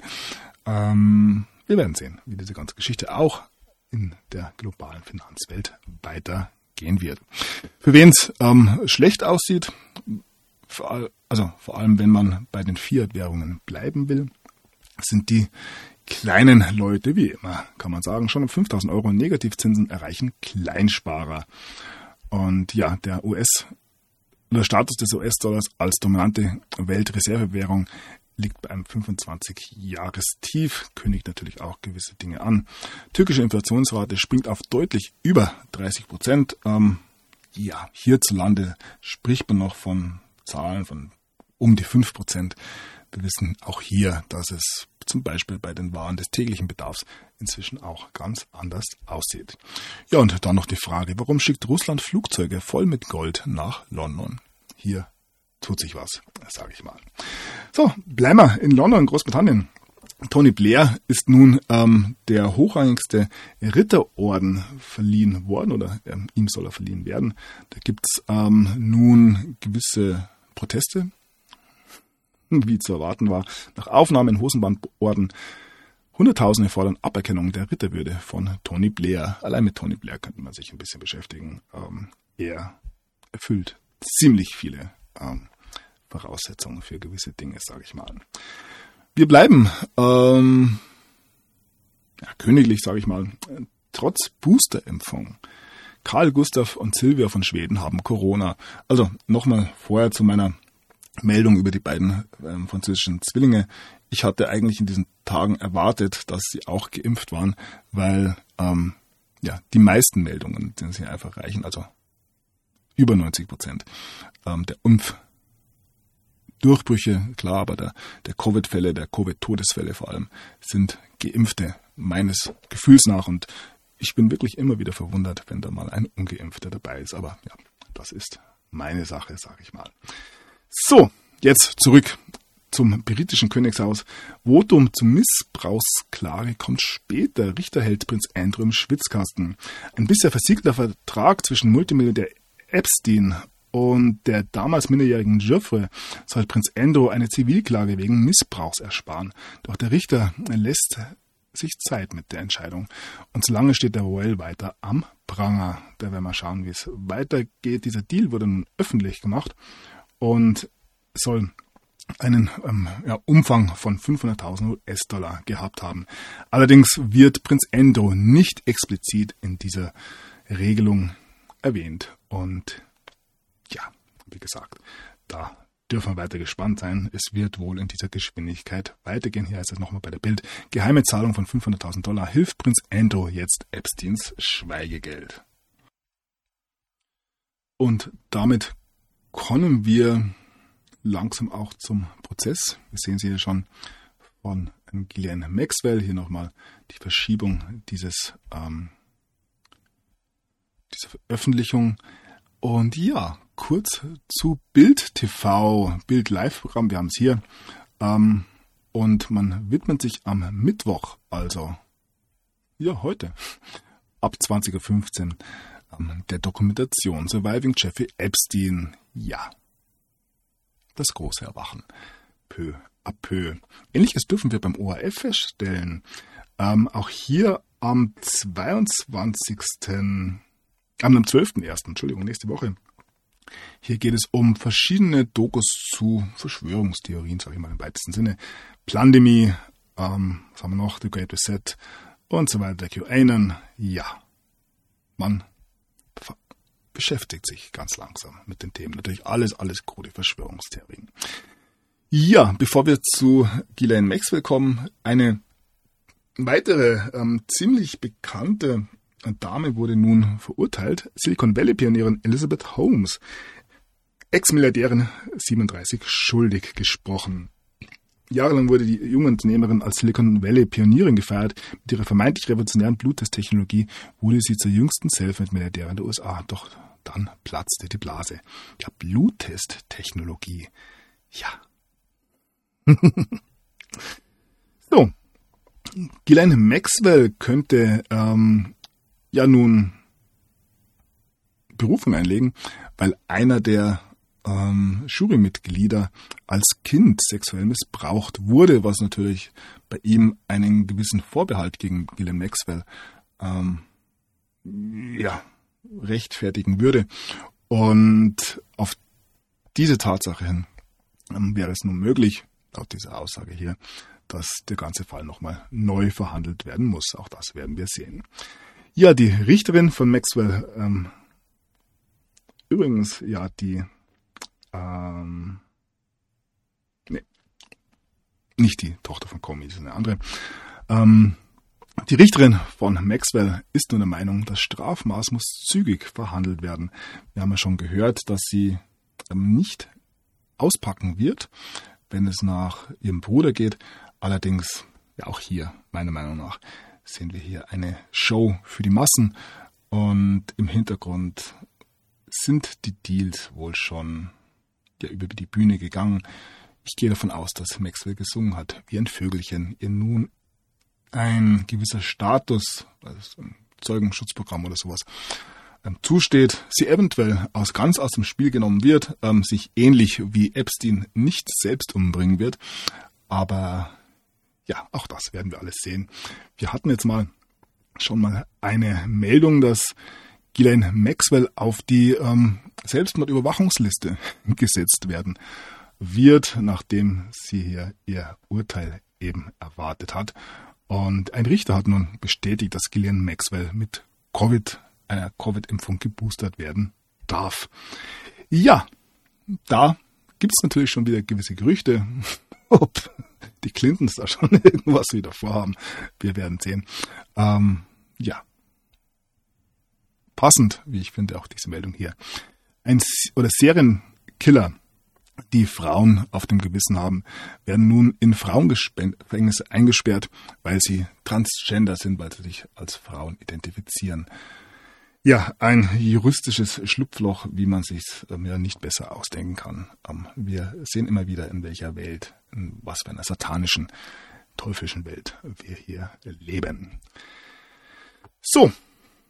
Wir werden sehen, wie diese ganze Geschichte auch in der globalen Finanzwelt weitergehen wird. Für wen es schlecht aussieht, vor allem wenn man bei den Fiat-Währungen bleiben will, sind die kleinen Leute, wie immer, kann man sagen, schon um 5.000 Euro Negativzinsen erreichen Kleinsparer. Und ja, der Status des US-Dollars als dominante Weltreservewährung liegt bei einem 25-Jahres-Tief, kündigt natürlich auch gewisse Dinge an. Türkische Inflationsrate springt auf deutlich über 30%. Hierzulande spricht man noch von Zahlen von um die 5%. Wir wissen auch hier, dass es zum Beispiel bei den Waren des täglichen Bedarfs inzwischen auch ganz anders aussieht. Ja, und dann noch die Frage, warum schickt Russland Flugzeuge voll mit Gold nach London? Hier tut sich was, sage ich mal. So, bleiben wir in London, Großbritannien. Tony Blair ist nun der hochrangigste Ritterorden verliehen worden, oder ihm soll er verliehen werden. Da gibt es nun gewisse Proteste, wie zu erwarten war. Nach Aufnahme in Hosenbandorden, Hunderttausende fordern Aberkennung der Ritterwürde von Tony Blair. Allein mit Tony Blair könnte man sich ein bisschen beschäftigen. Er erfüllt ziemlich viele Voraussetzungen für gewisse Dinge, sage ich mal. Wir bleiben königlich, sage ich mal, trotz Boosterimpfung. Karl Gustav und Silvia von Schweden haben Corona. Also nochmal vorher zu meiner Meldung über die beiden französischen Zwillinge. Ich hatte eigentlich in diesen Tagen erwartet, dass sie auch geimpft waren, weil die meisten Meldungen, die sie einfach reichen, also über 90% der Impfdurchbrüche, klar, aber der Covid-Fälle, der Covid-Todesfälle vor allem, sind Geimpfte meines Gefühls nach, und ich bin wirklich immer wieder verwundert, wenn da mal ein Ungeimpfter dabei ist, aber ja, das ist meine Sache, sage ich mal. So, jetzt zurück zum britischen Königshaus. Votum zur Missbrauchsklage kommt später. Richter hält Prinz Andrew im Schwitzkasten. Ein bisher versiegelter Vertrag zwischen Multimilliardär Epstein und der damals minderjährigen Geoffrey soll Prinz Andrew eine Zivilklage wegen Missbrauchs ersparen. Doch der Richter lässt sich Zeit mit der Entscheidung. Und solange steht der Royal weiter am Pranger. Da werden wir schauen, wie es weitergeht. Dieser Deal wurde nun öffentlich gemacht und soll einen Umfang von 500.000 US-Dollar gehabt haben. Allerdings wird Prinz Andrew nicht explizit in dieser Regelung erwähnt. Und ja, wie gesagt, da dürfen wir weiter gespannt sein. Es wird wohl in dieser Geschwindigkeit weitergehen. Hier ist es nochmal bei der Bild. Geheime Zahlung von 500.000 Dollar hilft Prinz Andrew jetzt Epsteins Schweigegeld. Und damit kommen wir langsam auch zum Prozess. Wir sehen Sie hier schon von Ghislaine Maxwell. Hier nochmal die Verschiebung dieser Veröffentlichung. Und ja, kurz zu Bild TV, Bild Live-Programm. Wir haben es hier. Und man widmet sich am Mittwoch, also ja heute, ab 20.15 Uhr, der Dokumentation Surviving Jeffrey Epstein. Ja, das große Erwachen. Peu à peu. Ähnliches dürfen wir beim ORF feststellen. Auch hier am 12.01., Entschuldigung, nächste Woche. Hier geht es um verschiedene Dokus zu Verschwörungstheorien, sage ich mal im weitesten Sinne. Plandemie, was haben wir noch? The Great Reset und so weiter. QAnon. Ja, man beschäftigt sich ganz langsam mit den Themen. Natürlich alles krude Verschwörungstheorien. Ja, bevor wir zu Ghislaine Maxwell kommen, eine weitere ziemlich bekannte Dame wurde nun verurteilt. Silicon Valley-Pionierin Elizabeth Holmes, Ex-Milliardärin, 37, schuldig gesprochen. Jahrelang wurde die junge Unternehmerin als Silicon Valley-Pionierin gefeiert. Mit ihrer vermeintlich revolutionären Bluttesttechnologie wurde sie zur jüngsten Selfmade-Milliardärin der USA. Doch dann platzte die Blase. Ja, Bluttesttechnologie. Ja. So. Ghislaine Maxwell könnte nun Berufung einlegen, weil einer der Jurymitglieder als Kind sexuell missbraucht wurde, was natürlich bei ihm einen gewissen Vorbehalt gegen Ghislaine Maxwell rechtfertigen würde. Und auf diese Tatsache hin wäre es nun möglich, laut dieser Aussage hier, dass der ganze Fall nochmal neu verhandelt werden muss. Auch das werden wir sehen. Ja, die Richterin von Maxwell, übrigens, ja, nicht die Tochter von Comey, das ist eine andere. Die Richterin von Maxwell ist nur der Meinung, das Strafmaß muss zügig verhandelt werden. Wir haben ja schon gehört, dass sie nicht auspacken wird, wenn es nach ihrem Bruder geht. Allerdings, ja auch hier, meiner Meinung nach, sehen wir hier eine Show für die Massen. Und im Hintergrund sind die Deals wohl schon über die Bühne gegangen. Ich gehe davon aus, dass Maxwell gesungen hat, wie ein Vögelchen, ihr nun ein gewisser Status, also ein Zeugenschutzprogramm oder sowas, zusteht, sie eventuell ganz aus dem Spiel genommen wird, sich ähnlich wie Epstein nicht selbst umbringen wird. Aber ja, auch das werden wir alles sehen. Wir hatten jetzt schon mal eine Meldung, dass Ghislaine Maxwell auf die Selbstmordüberwachungsliste gesetzt werden wird, nachdem sie hier ihr Urteil eben erwartet hat. Und ein Richter hat nun bestätigt, dass Ghislaine Maxwell mit einer Covid-Impfung geboostert werden darf. Ja, da gibt es natürlich schon wieder gewisse Gerüchte, ob die Clintons da schon irgendwas wieder vorhaben. Wir werden sehen. Ja, passend, wie ich finde, auch diese Meldung hier. Serienkiller, die Frauen auf dem Gewissen haben, werden nun in Frauengefängnisse eingesperrt, weil sie transgender sind, weil sie sich als Frauen identifizieren. Ja, ein juristisches Schlupfloch, wie man sich nicht besser ausdenken kann. Wir sehen immer wieder, in welcher Welt, in was für einer satanischen, teuflischen Welt wir hier leben. So,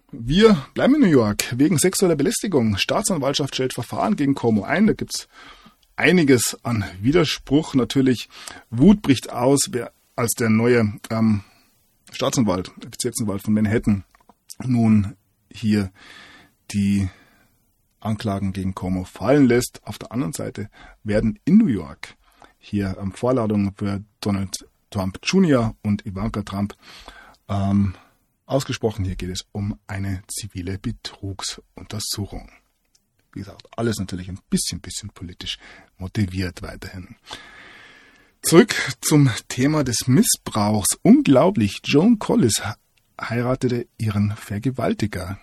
Wir bleiben in New York wegen sexueller Belästigung. Staatsanwaltschaft stellt Verfahren gegen Cuomo ein. Da gibt's einiges an Widerspruch. Natürlich, Wut bricht aus, als der neue Staatsanwalt, Bezirksanwalt von Manhattan, nun hier die Anklagen gegen Cuomo fallen lässt. Auf der anderen Seite werden in New York hier Vorladungen für Donald Trump Jr. und Ivanka Trump ausgesprochen. Hier geht es um eine zivile Betrugsuntersuchung. Wie gesagt, alles natürlich ein bisschen politisch motiviert weiterhin. Zurück zum Thema des Missbrauchs. Unglaublich, Joan Collis heiratete ihren Vergewaltiger.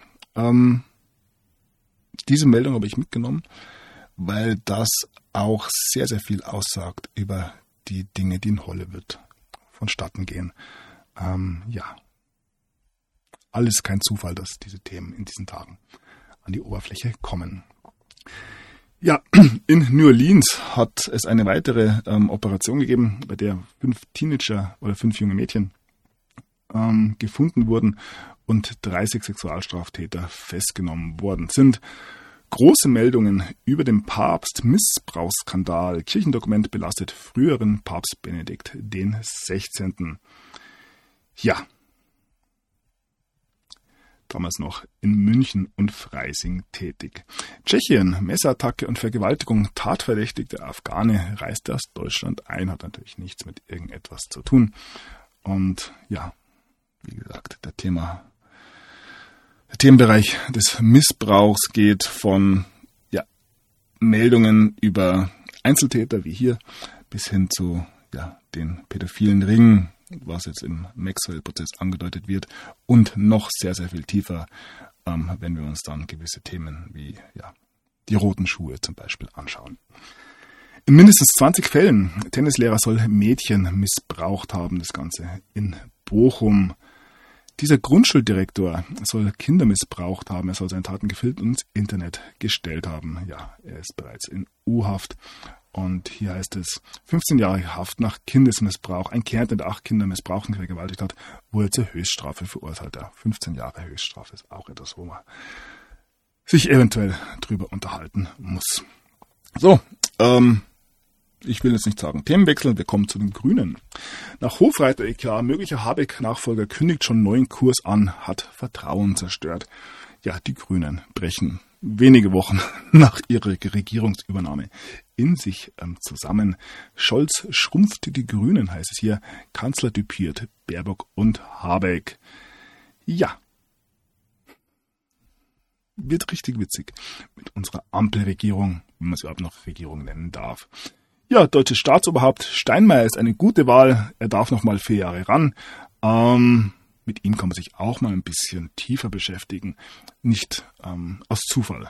Diese Meldung habe ich mitgenommen, weil das auch sehr, sehr viel aussagt über die Dinge, die in Hollywood vonstatten gehen. Alles kein Zufall, dass diese Themen in diesen Tagen an die Oberfläche kommen. Ja, in New Orleans hat es eine weitere Operation gegeben, bei der 5 Teenager oder 5 junge Mädchen gefunden wurden und 30 Sexualstraftäter festgenommen worden sind. Große Meldungen über den Papst-Missbrauchsskandal. Kirchendokument belastet früheren Papst Benedikt den 16. Ja, damals noch in München und Freising tätig. Tschechien, Messerattacke und Vergewaltigung, tatverdächtigte Afghane reiste aus Deutschland ein, hat natürlich nichts mit irgendetwas zu tun. Und ja, wie gesagt, der Themenbereich des Missbrauchs geht von Meldungen über Einzeltäter wie hier bis hin zu den pädophilen Ringen, was jetzt im Maxwell-Prozess angedeutet wird, und noch sehr, sehr viel tiefer, wenn wir uns dann gewisse Themen wie die roten Schuhe zum Beispiel anschauen. In mindestens 20 Fällen, Tennislehrer soll Mädchen missbraucht haben, das Ganze in Bochum. Dieser Grundschuldirektor soll Kinder missbraucht haben, er soll seine Taten gefilmt und ins Internet gestellt haben. Ja, er ist bereits in U-Haft. Und hier heißt es, 15 Jahre Haft nach Kindesmissbrauch. Ein Kärntner, der 8 Kinder missbraucht und vergewaltigt hat, wurde zur Höchststrafe verurteilt. Ja, 15 Jahre Höchststrafe ist auch etwas, wo man sich eventuell drüber unterhalten muss. So, ich will jetzt nicht sagen Themenwechsel, wir kommen zu den Grünen. Nach Hofreiter-Eklat, möglicher Habeck-Nachfolger kündigt schon neuen Kurs an, hat Vertrauen zerstört. Ja, die Grünen brechen wenige Wochen nach ihrer Regierungsübernahme in sich zusammen. Scholz schrumpfte die Grünen, heißt es hier. Kanzler düpiert Baerbock und Habeck. Ja, wird richtig witzig mit unserer Ampelregierung, wenn man es überhaupt noch Regierung nennen darf. Ja, deutsches Staatsoberhaupt Steinmeier ist eine gute Wahl. Er darf noch mal 4 Jahre ran. Mit ihm kann man sich auch mal ein bisschen tiefer beschäftigen. Nicht aus Zufall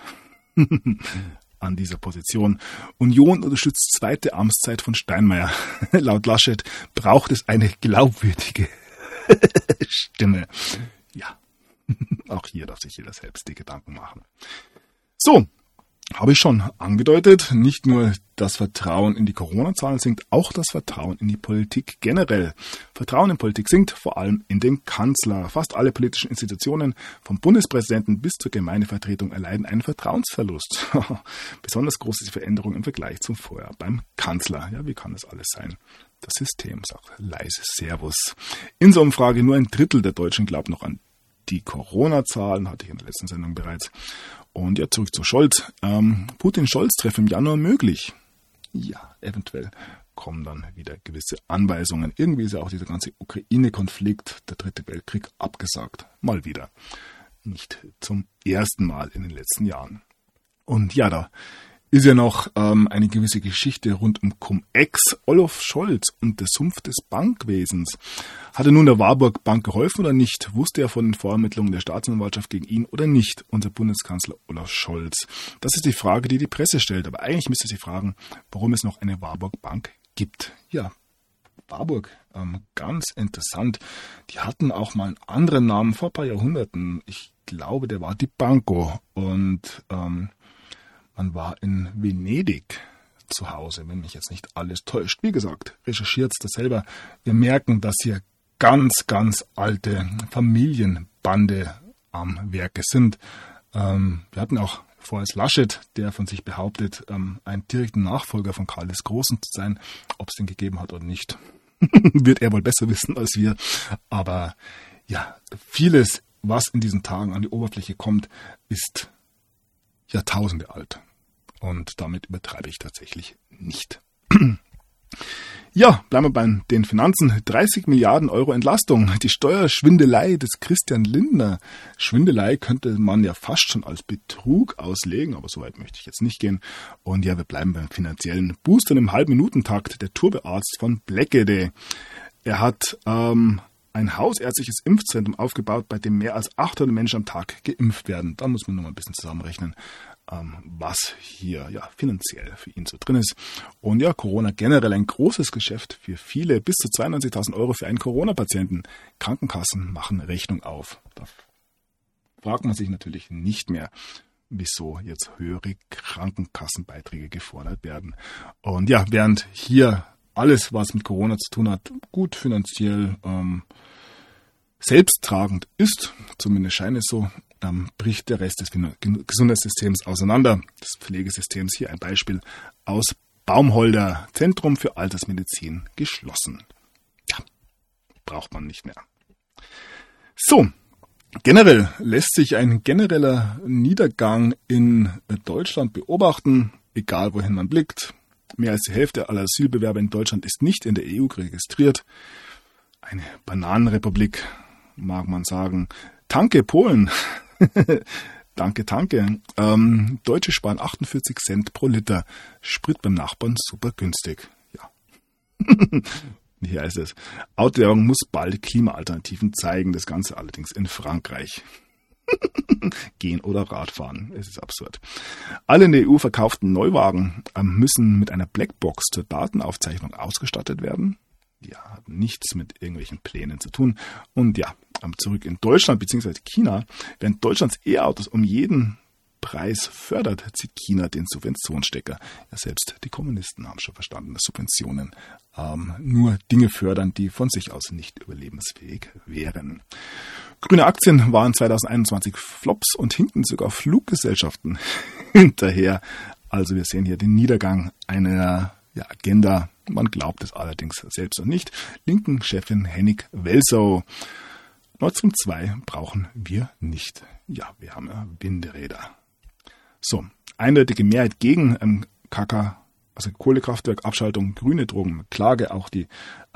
an dieser Position. Union unterstützt 2. Amtszeit von Steinmeier. Laut Laschet braucht es eine glaubwürdige Stimme. Ja, auch hier darf sich jeder selbst die Gedanken machen. So, habe ich schon angedeutet, nicht nur das Vertrauen in die Corona-Zahlen sinkt, auch das Vertrauen in die Politik generell. Vertrauen in Politik sinkt, vor allem in den Kanzler. Fast alle politischen Institutionen, vom Bundespräsidenten bis zur Gemeindevertretung, erleiden einen Vertrauensverlust. Besonders groß ist die Veränderung im Vergleich zum Vorjahr beim Kanzler. Ja, wie kann das alles sein? Das System sagt leise Servus. In so einer Umfrage nur 1/3 der Deutschen glaubt noch an die Corona-Zahlen, hatte ich in der letzten Sendung bereits. Und ja, zurück zu Scholz. Putin-Scholz-Treffen im Januar möglich. Ja, eventuell kommen dann wieder gewisse Anweisungen. Irgendwie ist ja auch dieser ganze Ukraine-Konflikt, der 3. Weltkrieg, abgesagt. Mal wieder. Nicht zum ersten Mal in den letzten Jahren. Und ja, da ist ja noch eine gewisse Geschichte rund um Cum-Ex. Olaf Scholz und der Sumpf des Bankwesens. Hat er nun der Warburg Bank geholfen oder nicht? Wusste er von den Vorermittlungen der Staatsanwaltschaft gegen ihn oder nicht? Unser Bundeskanzler Olaf Scholz. Das ist die Frage, die die Presse stellt. Aber eigentlich müsste sie fragen, warum es noch eine Warburg Bank gibt. Ja, Warburg, ganz interessant. Die hatten auch mal einen anderen Namen vor ein paar Jahrhunderten. Ich glaube, der war die Banco. Und man war in Venedig zu Hause, wenn mich jetzt nicht alles täuscht. Wie gesagt, recherchiert das selber. Wir merken, dass hier ganz, ganz alte Familienbande am Werke sind. Wir hatten auch vorher Laschet, der von sich behauptet, ein direkter Nachfolger von Karl des Großen zu sein. Ob es den gegeben hat oder nicht, wird er wohl besser wissen als wir. Aber ja, vieles, was in diesen Tagen an die Oberfläche kommt, ist Jahrtausende alt. Und damit übertreibe ich tatsächlich nicht. Ja, bleiben wir bei den Finanzen. 30 Milliarden Euro Entlastung. Die Steuerschwindelei des Christian Lindner. Schwindelei könnte man ja fast schon als Betrug auslegen, aber so weit möchte ich jetzt nicht gehen. Und ja, wir bleiben beim finanziellen Booster im Halbminutentakt. Der Turbearzt von Bleckede. Er hat ein hausärztliches Impfzentrum aufgebaut, bei dem mehr als 800 Menschen am Tag geimpft werden. Da muss man noch mal ein bisschen zusammenrechnen, was hier finanziell für ihn so drin ist. Und ja, Corona generell ein großes Geschäft für viele. Bis zu 92.000 Euro für einen Corona-Patienten. Krankenkassen machen Rechnung auf. Da fragt man sich natürlich nicht mehr, wieso jetzt höhere Krankenkassenbeiträge gefordert werden. Und ja, während hier alles, was mit Corona zu tun hat, gut finanziell selbsttragend ist, zumindest scheint es so, bricht der Rest des Gesundheitssystems auseinander. Des Pflegesystems, hier ein Beispiel aus Baumholder, Zentrum für Altersmedizin, geschlossen. Ja, braucht man nicht mehr. So, generell lässt sich ein genereller Niedergang in Deutschland beobachten, egal wohin man blickt. Mehr als die Hälfte aller Asylbewerber in Deutschland ist nicht in der EU registriert. Eine Bananenrepublik, mag man sagen. Tanke Polen. Danke. Deutsche sparen 48 Cent pro Liter. Sprit beim Nachbarn super günstig. Ja. Hier heißt es, Autowerbung muss bald Klimaalternativen zeigen. Das Ganze allerdings in Frankreich. Gehen oder Radfahren. Es ist absurd. Alle in der EU verkauften Neuwagen müssen mit einer Blackbox zur Datenaufzeichnung ausgestattet werden. Ja, hat nichts mit irgendwelchen Plänen zu tun. Und ja, zurück in Deutschland bzw. China. Während Deutschlands E-Autos um jeden Preis fördert, zieht China den Subventionsstecker. Ja, selbst die Kommunisten haben schon verstanden, dass Subventionen nur Dinge fördern, die von sich aus nicht überlebensfähig wären. Grüne Aktien waren 2021 Flops und hinken sogar Fluggesellschaften hinterher. Also wir sehen hier den Niedergang einer Agenda. Man glaubt es allerdings selbst noch nicht. Linken Chefin Hennig Welsow. Nord Stream 2 brauchen wir nicht. Ja, wir haben ja Winderäder. So, eindeutige Mehrheit gegen also Kohlekraftwerkabschaltung, grüne Drogen, Klage, auch die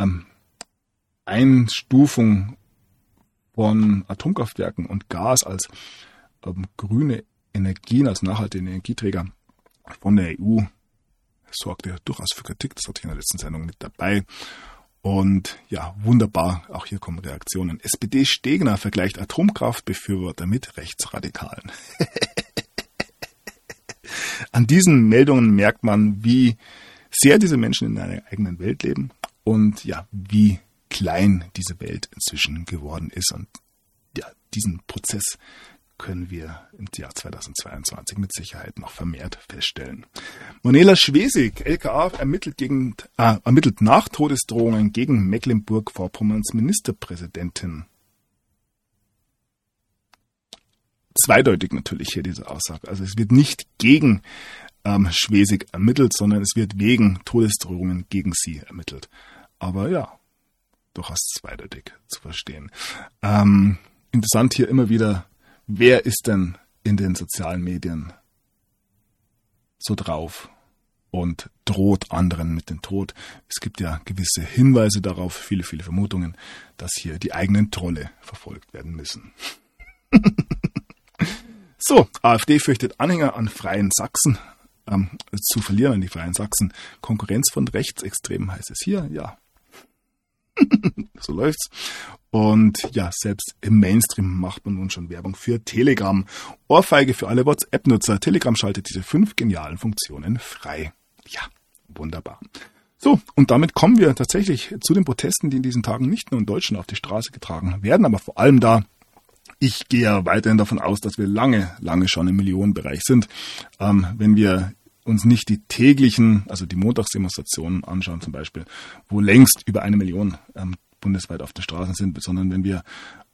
Einstufung von Atomkraftwerken und Gas als grüne Energien, als nachhaltige Energieträger von der EU sorgte durchaus für Kritik. Das hatte ich in der letzten Sendung mit dabei. Und ja, wunderbar, auch hier kommen Reaktionen. SPD-Stegner vergleicht Atomkraftbefürworter mit Rechtsradikalen. An diesen Meldungen merkt man, wie sehr diese Menschen in einer eigenen Welt leben und ja, wie klein diese Welt inzwischen geworden ist. Und ja, diesen Prozess können wir im Jahr 2022 mit Sicherheit noch vermehrt feststellen. Manuela Schwesig, LKA, ermittelt nach Todesdrohungen gegen Mecklenburg-Vorpommerns Ministerpräsidentin. Zweideutig natürlich hier diese Aussage. Also es wird nicht gegen Schwesig ermittelt, sondern es wird wegen Todesdrohungen gegen sie ermittelt. Aber ja, durchaus zweideutig zu verstehen. Interessant hier immer wieder, wer ist denn in den sozialen Medien so drauf und droht anderen mit dem Tod? Es gibt ja gewisse Hinweise darauf, viele Vermutungen, dass hier die eigenen Trolle verfolgt werden müssen. So, AfD fürchtet Anhänger an Freien Sachsen zu verlieren, an die Freien Sachsen. Konkurrenz von Rechtsextremen heißt es hier, ja. So läuft's. Und ja, selbst im Mainstream macht man nun schon Werbung für Telegram. Ohrfeige für alle WhatsApp-Nutzer. Telegram schaltet diese 5 genialen Funktionen frei. Ja, wunderbar. So, und damit kommen wir tatsächlich zu den Protesten, die in diesen Tagen nicht nur in Deutschland auf die Straße getragen werden, aber vor allem da. Ich gehe ja weiterhin davon aus, dass wir lange schon im Millionenbereich sind. Wenn wir uns nicht die täglichen, also die Montagsdemonstrationen anschauen zum Beispiel, wo längst über 1 Million bundesweit auf den Straßen sind, sondern wenn wir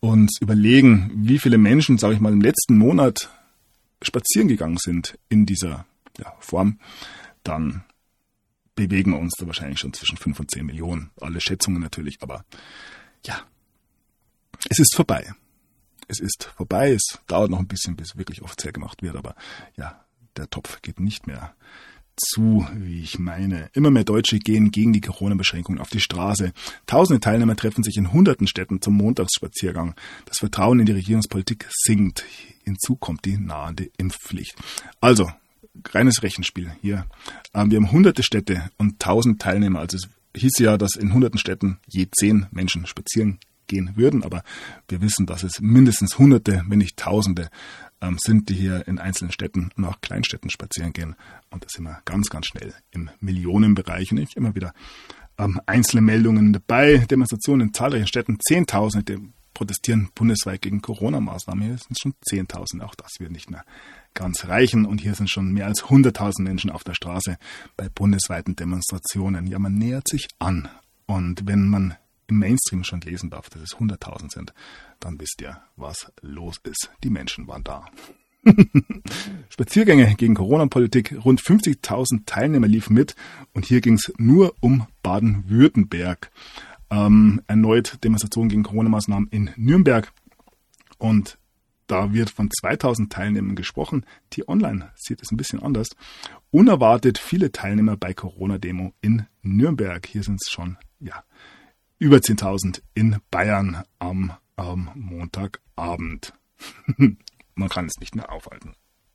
uns überlegen, wie viele Menschen, sage ich mal, im letzten Monat spazieren gegangen sind in dieser Form, dann bewegen wir uns da wahrscheinlich schon zwischen 5 und 10 Millionen. Alle Schätzungen natürlich, aber ja, es ist vorbei. Es ist vorbei, es dauert noch ein bisschen, bis wirklich offiziell gemacht wird, aber ja, der Topf geht nicht mehr zu, wie ich meine. Immer mehr Deutsche gehen gegen die Corona-Beschränkungen auf die Straße. Tausende Teilnehmer treffen sich in hunderten Städten zum Montagsspaziergang. Das Vertrauen in die Regierungspolitik sinkt. Hinzu kommt die nahende Impfpflicht. Also, reines Rechenspiel hier. Wir haben hunderte Städte und 1000 Teilnehmer. Also es hieß ja, dass in hunderten Städten je 10 Menschen spazieren gehen würden, aber wir wissen, dass es mindestens Hunderte, wenn nicht Tausende sind, die hier in einzelnen Städten und auch Kleinstädten spazieren gehen. Und da sind wir ganz, ganz schnell im Millionenbereich. Und ich immer wieder einzelne Meldungen dabei. Demonstrationen in zahlreichen Städten, Zehntausende protestieren bundesweit gegen Corona-Maßnahmen. Hier sind es schon 10.000. Auch das wird nicht mehr ganz reichen. Und hier sind schon mehr als 100.000 Menschen auf der Straße bei bundesweiten Demonstrationen. Ja, man nähert sich an. Und wenn man im Mainstream schon lesen darf, dass es 100.000 sind, dann wisst ihr, was los ist. Die Menschen waren da. Spaziergänge gegen Corona-Politik, rund 50.000 Teilnehmer liefen mit und hier ging es nur um Baden-Württemberg. Erneut Demonstrationen gegen Corona-Maßnahmen in Nürnberg und da wird von 2.000 Teilnehmern gesprochen. T-Online sieht es ein bisschen anders. Unerwartet viele Teilnehmer bei Corona-Demo in Nürnberg. Hier sind es schon, über 10.000 in Bayern am Montagabend. Man kann es nicht mehr aufhalten.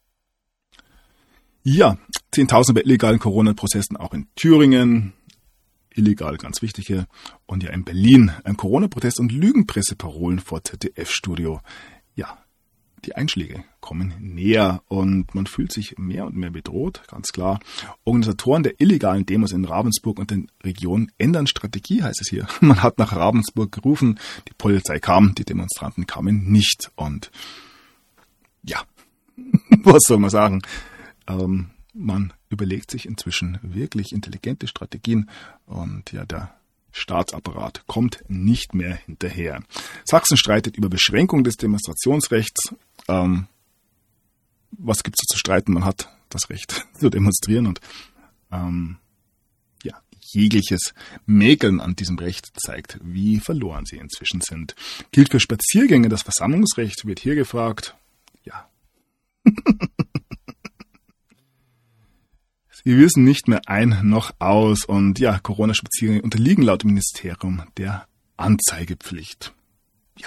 Ja, 10.000 bei illegalen Corona-Protesten auch in Thüringen. Illegal, ganz wichtig hier. Und ja in Berlin ein Corona-Protest und Lügenpresseparolen vor ZDF-Studio. Ja, die Einschläge kommen näher und man fühlt sich mehr und mehr bedroht, ganz klar. Organisatoren der illegalen Demos in Ravensburg und den Regionen ändern Strategie, heißt es hier. Man hat nach Ravensburg gerufen, die Polizei kam, die Demonstranten kamen nicht. Und ja, was soll man sagen? Man überlegt sich inzwischen wirklich intelligente Strategien und ja, der Staatsapparat kommt nicht mehr hinterher. Sachsen streitet über Beschränkung des Demonstrationsrechts. Was gibt es zu streiten? Man hat das Recht zu demonstrieren und jegliches Mäkeln an diesem Recht zeigt, wie verloren sie inzwischen sind. Gilt für Spaziergänge das Versammlungsrecht, wird hier gefragt. Ja. Sie wissen nicht mehr ein noch aus und ja, Corona-Spaziergänge unterliegen laut dem Ministerium der Anzeigepflicht. Ja.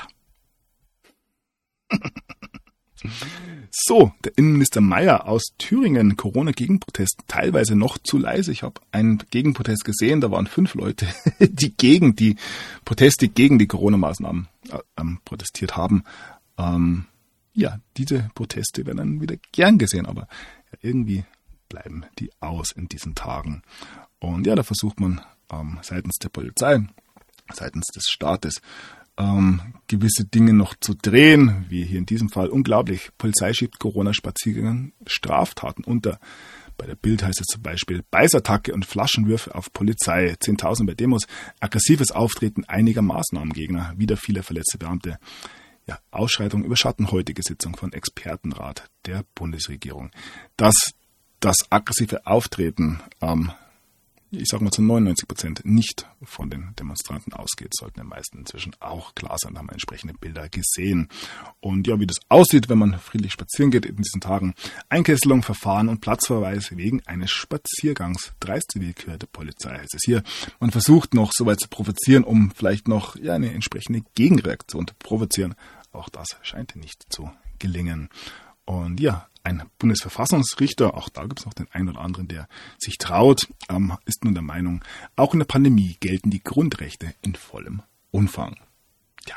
So, der Innenminister Mayer aus Thüringen, Corona-Gegenprotest, teilweise noch zu leise. Ich habe einen Gegenprotest gesehen, da waren 5 Leute, die gegen die Proteste gegen die Corona-Maßnahmen protestiert haben. Diese Proteste werden dann wieder gern gesehen, aber irgendwie bleiben die aus in diesen Tagen. Und ja, da versucht man seitens der Polizei, seitens des Staates, gewisse Dinge noch zu drehen, wie hier in diesem Fall unglaublich. Polizei schiebt Corona-Spaziergängern Straftaten unter. Bei der Bild heißt es zum Beispiel Beißattacke und Flaschenwürfe auf Polizei, 10.000 bei Demos, aggressives Auftreten einiger Maßnahmengegner, wieder viele verletzte Beamte. Ja, Ausschreitungen überschatten heutige Sitzung von Expertenrat der Bundesregierung. Dass das aggressive Auftreten ich sage mal zu 99% nicht von den Demonstranten ausgeht, sollten die meisten inzwischen auch klar sein, haben entsprechende Bilder gesehen. Und ja, wie das aussieht, wenn man friedlich spazieren geht in diesen Tagen. Einkesselung, Verfahren und Platzverweis wegen eines Spaziergangs. Dreiste Willkür der Polizei heißt es hier. Man versucht noch so weit zu provozieren, um vielleicht noch eine entsprechende Gegenreaktion zu provozieren. Auch das scheint nicht zu gelingen. Und ja, ein Bundesverfassungsrichter, auch da gibt es noch den einen oder anderen, der sich traut, ist nun der Meinung, auch in der Pandemie gelten die Grundrechte in vollem Umfang. Ja,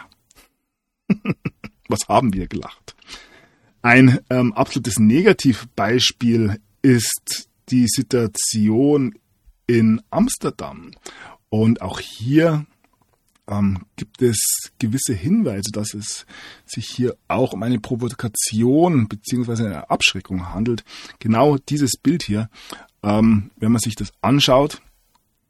was haben wir gelacht? Ein absolutes Negativbeispiel ist die Situation in Amsterdam. Und auch hier gibt es gewisse Hinweise, dass es sich hier auch um eine Provokation bzw. eine Abschreckung handelt. Genau dieses Bild hier, wenn man sich das anschaut,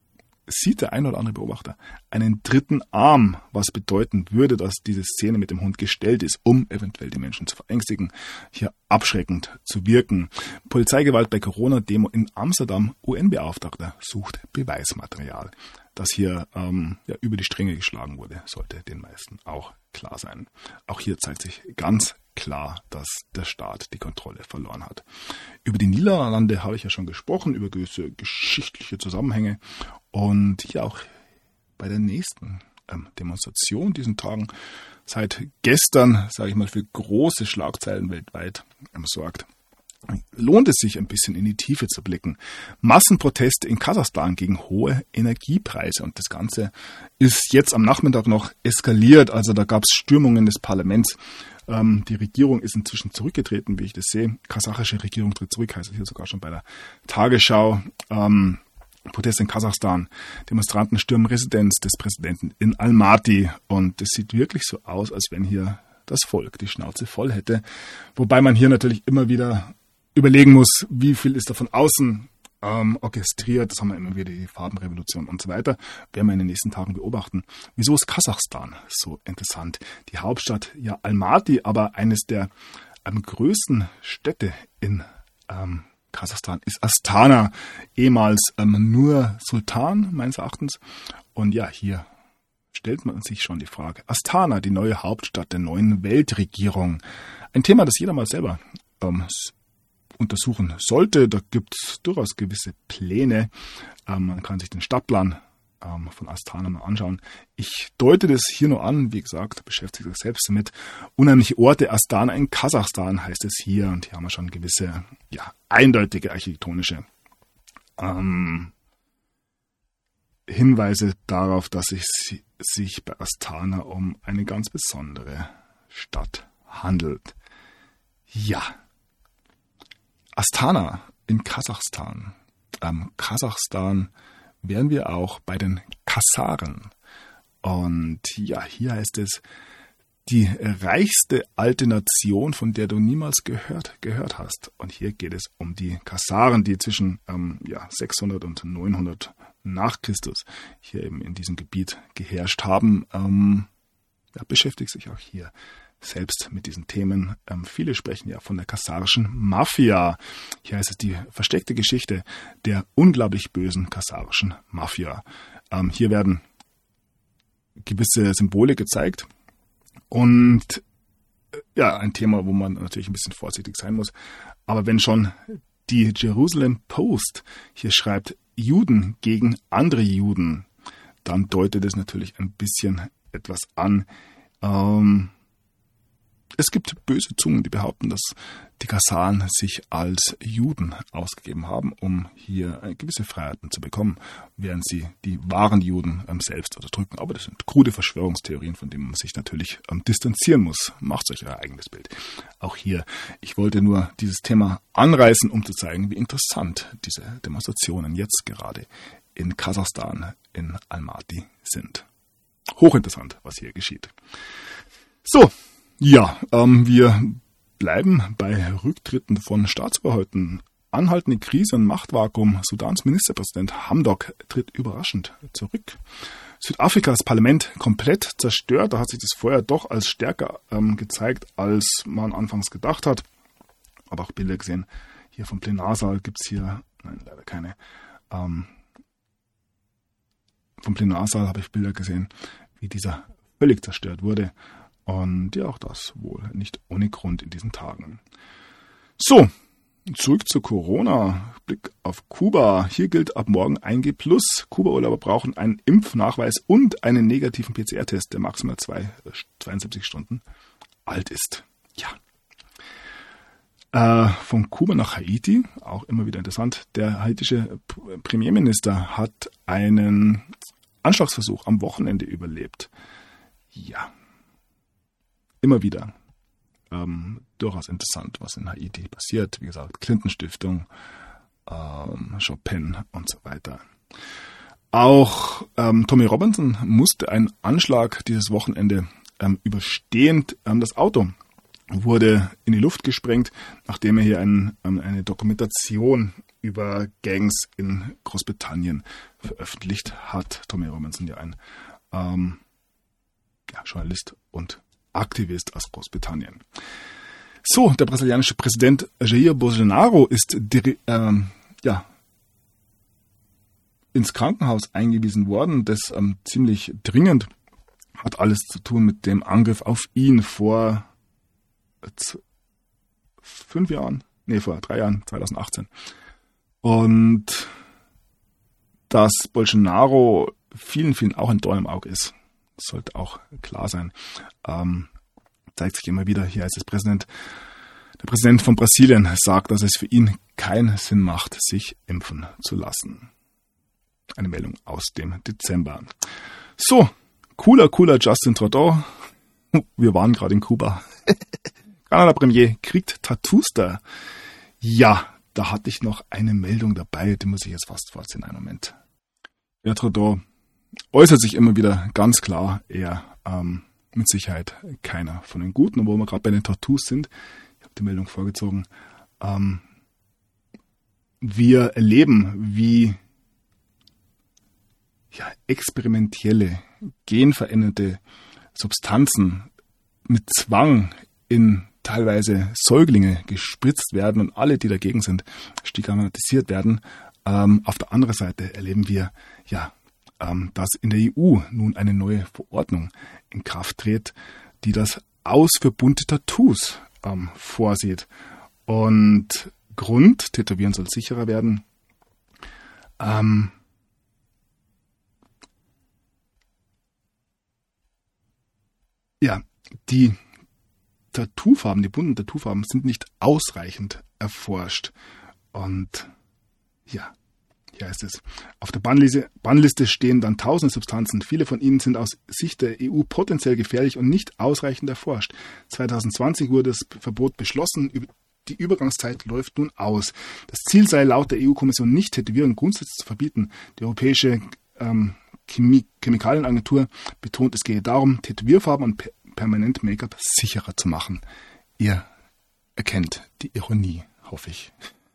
sieht der ein oder andere Beobachter einen dritten Arm, was bedeuten würde, dass diese Szene mit dem Hund gestellt ist, um eventuell die Menschen zu verängstigen, hier abschreckend zu wirken. Polizeigewalt bei Corona-Demo in Amsterdam, UN-Beauftragter sucht Beweismaterial. Dass hier über die Stränge geschlagen wurde, sollte den meisten auch klar sein. Auch hier zeigt sich ganz klar, dass der Staat die Kontrolle verloren hat. Über die Niederlande habe ich ja schon gesprochen, über gewisse geschichtliche Zusammenhänge. Und hier auch bei der nächsten Demonstration diesen Tagen seit gestern, sage ich mal, für große Schlagzeilen weltweit sorgt. Lohnt es sich ein bisschen in die Tiefe zu blicken. Massenproteste in Kasachstan gegen hohe Energiepreise und das Ganze ist jetzt am Nachmittag noch eskaliert. Also da gab es Stürmungen des Parlaments. Die Regierung ist inzwischen zurückgetreten, wie ich das sehe. Kasachische Regierung tritt zurück, heißt es hier sogar schon bei der Tagesschau. Proteste in Kasachstan. Demonstranten stürmen Residenz des Präsidenten in Almaty und es sieht wirklich so aus, als wenn hier das Volk die Schnauze voll hätte. Wobei man hier natürlich immer wieder überlegen muss, wie viel ist da von außen orchestriert. Das haben wir immer wieder, die Farbenrevolution und so weiter. Werden wir in den nächsten Tagen beobachten. Wieso ist Kasachstan so interessant? Die Hauptstadt, ja Almaty, aber eines der größten Städte in Kasachstan ist Astana, ehemals nur Sultan meines Erachtens. Und ja, hier stellt man sich schon die Frage, Astana, die neue Hauptstadt der neuen Weltregierung. Ein Thema, das jeder mal selber untersuchen sollte. Da gibt es durchaus gewisse Pläne. Man kann sich den Stadtplan von Astana mal anschauen. Ich deute das hier nur an, wie gesagt, beschäftige mich selbst damit. Unheimliche Orte, Astana in Kasachstan heißt es hier. Und hier haben wir schon gewisse, eindeutige architektonische Hinweise darauf, dass es sich bei Astana um eine ganz besondere Stadt handelt. Ja, Astana in Kasachstan. Kasachstan wären wir auch bei den Kasaren. Und ja, hier heißt es, die reichste alte Nation, von der du niemals gehört hast. Und hier geht es um die Kasaren, die zwischen 600 und 900 nach Christus hier eben in diesem Gebiet geherrscht haben. Beschäftigt sich auch hier selbst mit diesen Themen. Viele sprechen ja von der kasarischen Mafia. Hier heißt es die versteckte Geschichte der unglaublich bösen kasarischen Mafia. Hier werden gewisse Symbole gezeigt und ein Thema, wo man natürlich ein bisschen vorsichtig sein muss. Aber wenn schon die Jerusalem Post hier schreibt, Juden gegen andere Juden, dann deutet es natürlich ein bisschen etwas an. Es gibt böse Zungen, die behaupten, dass die Kasaren sich als Juden ausgegeben haben, um hier gewisse Freiheiten zu bekommen, während sie die wahren Juden selbst unterdrücken. Aber das sind krude Verschwörungstheorien, von denen man sich natürlich distanzieren muss. Macht euch euer eigenes Bild. Auch hier, ich wollte nur dieses Thema anreißen, um zu zeigen, wie interessant diese Demonstrationen jetzt gerade in Kasachstan, in Almaty sind. Hochinteressant, was hier geschieht. So. Ja, wir bleiben bei Rücktritten von Staatsoberhäuptern. Anhaltende Krise und Machtvakuum. Sudans Ministerpräsident Hamdok tritt überraschend zurück. Südafrikas Parlament komplett zerstört. Da hat sich das vorher doch als stärker gezeigt, als man anfangs gedacht hat. Aber auch Bilder gesehen. Hier vom Plenarsaal gibt es hier, nein, leider keine. Vom Plenarsaal habe ich Bilder gesehen, wie dieser völlig zerstört wurde. Und ja, auch das wohl nicht ohne Grund in diesen Tagen. So, zurück zu Corona. Blick auf Kuba. Hier gilt ab morgen 1G+. Kuba-Urlauber brauchen einen Impfnachweis und einen negativen PCR-Test, der maximal 72 Stunden alt ist. Ja. Von Kuba nach Haiti, auch immer wieder interessant. Der haitische Premierminister hat einen Anschlagsversuch am Wochenende überlebt. Ja. Immer wieder durchaus interessant, was in Haiti passiert. Wie gesagt, Clinton-Stiftung, Chopin und so weiter. Auch Tommy Robinson musste einen Anschlag dieses Wochenende überstehen. Das Auto wurde in die Luft gesprengt, nachdem er hier eine Dokumentation über Gangs in Großbritannien veröffentlicht hat. Tommy Robinson, ja ein Journalist und Aktivist aus Großbritannien. So, der brasilianische Präsident Jair Bolsonaro ist ins Krankenhaus eingewiesen worden. Das ziemlich dringend. Hat alles zu tun mit dem Angriff auf ihn vor 3 Jahren, 2018. Und dass Bolsonaro vielen auch ein Dorn im Auge ist, sollte auch klar sein. Zeigt sich immer wieder, hier als der Präsident von Brasilien sagt, dass es für ihn keinen Sinn macht, sich impfen zu lassen. Eine Meldung aus dem Dezember. So, cooler Justin Trudeau. Wir waren gerade in Kuba. Kanada-Premier kriegt Tattoos da. Ja, da hatte ich noch eine Meldung dabei, die muss ich jetzt fast vorziehen. Einen Moment. Ja, Trudeau äußert sich immer wieder ganz klar, er mit Sicherheit keiner von den Guten. Und wo wir gerade bei den Tattoos sind, ich habe die Meldung vorgezogen, wir erleben, wie experimentelle, genveränderte Substanzen mit Zwang in teilweise Säuglinge gespritzt werden und alle, die dagegen sind, stigmatisiert werden. Auf der anderen Seite erleben wir, dass in der EU nun eine neue Verordnung in Kraft tritt, die das Aus für bunte Tattoos vorsieht. Und Grund, Tätowieren soll sicherer werden. Die Tattoofarben, die bunten Tattoofarben sind nicht ausreichend erforscht. Und hier heißt es, auf der Bannliste stehen dann tausende Substanzen. Viele von ihnen sind aus Sicht der EU potenziell gefährlich und nicht ausreichend erforscht. 2020 wurde das Verbot beschlossen. Die Übergangszeit läuft nun aus. Das Ziel sei laut der EU-Kommission nicht, Tätowierungen grundsätzlich zu verbieten. Die europäische Chemikalienagentur betont, es gehe darum, Tätowierfarben und permanent Make-up sicherer zu machen. Ihr erkennt die Ironie, hoffe ich.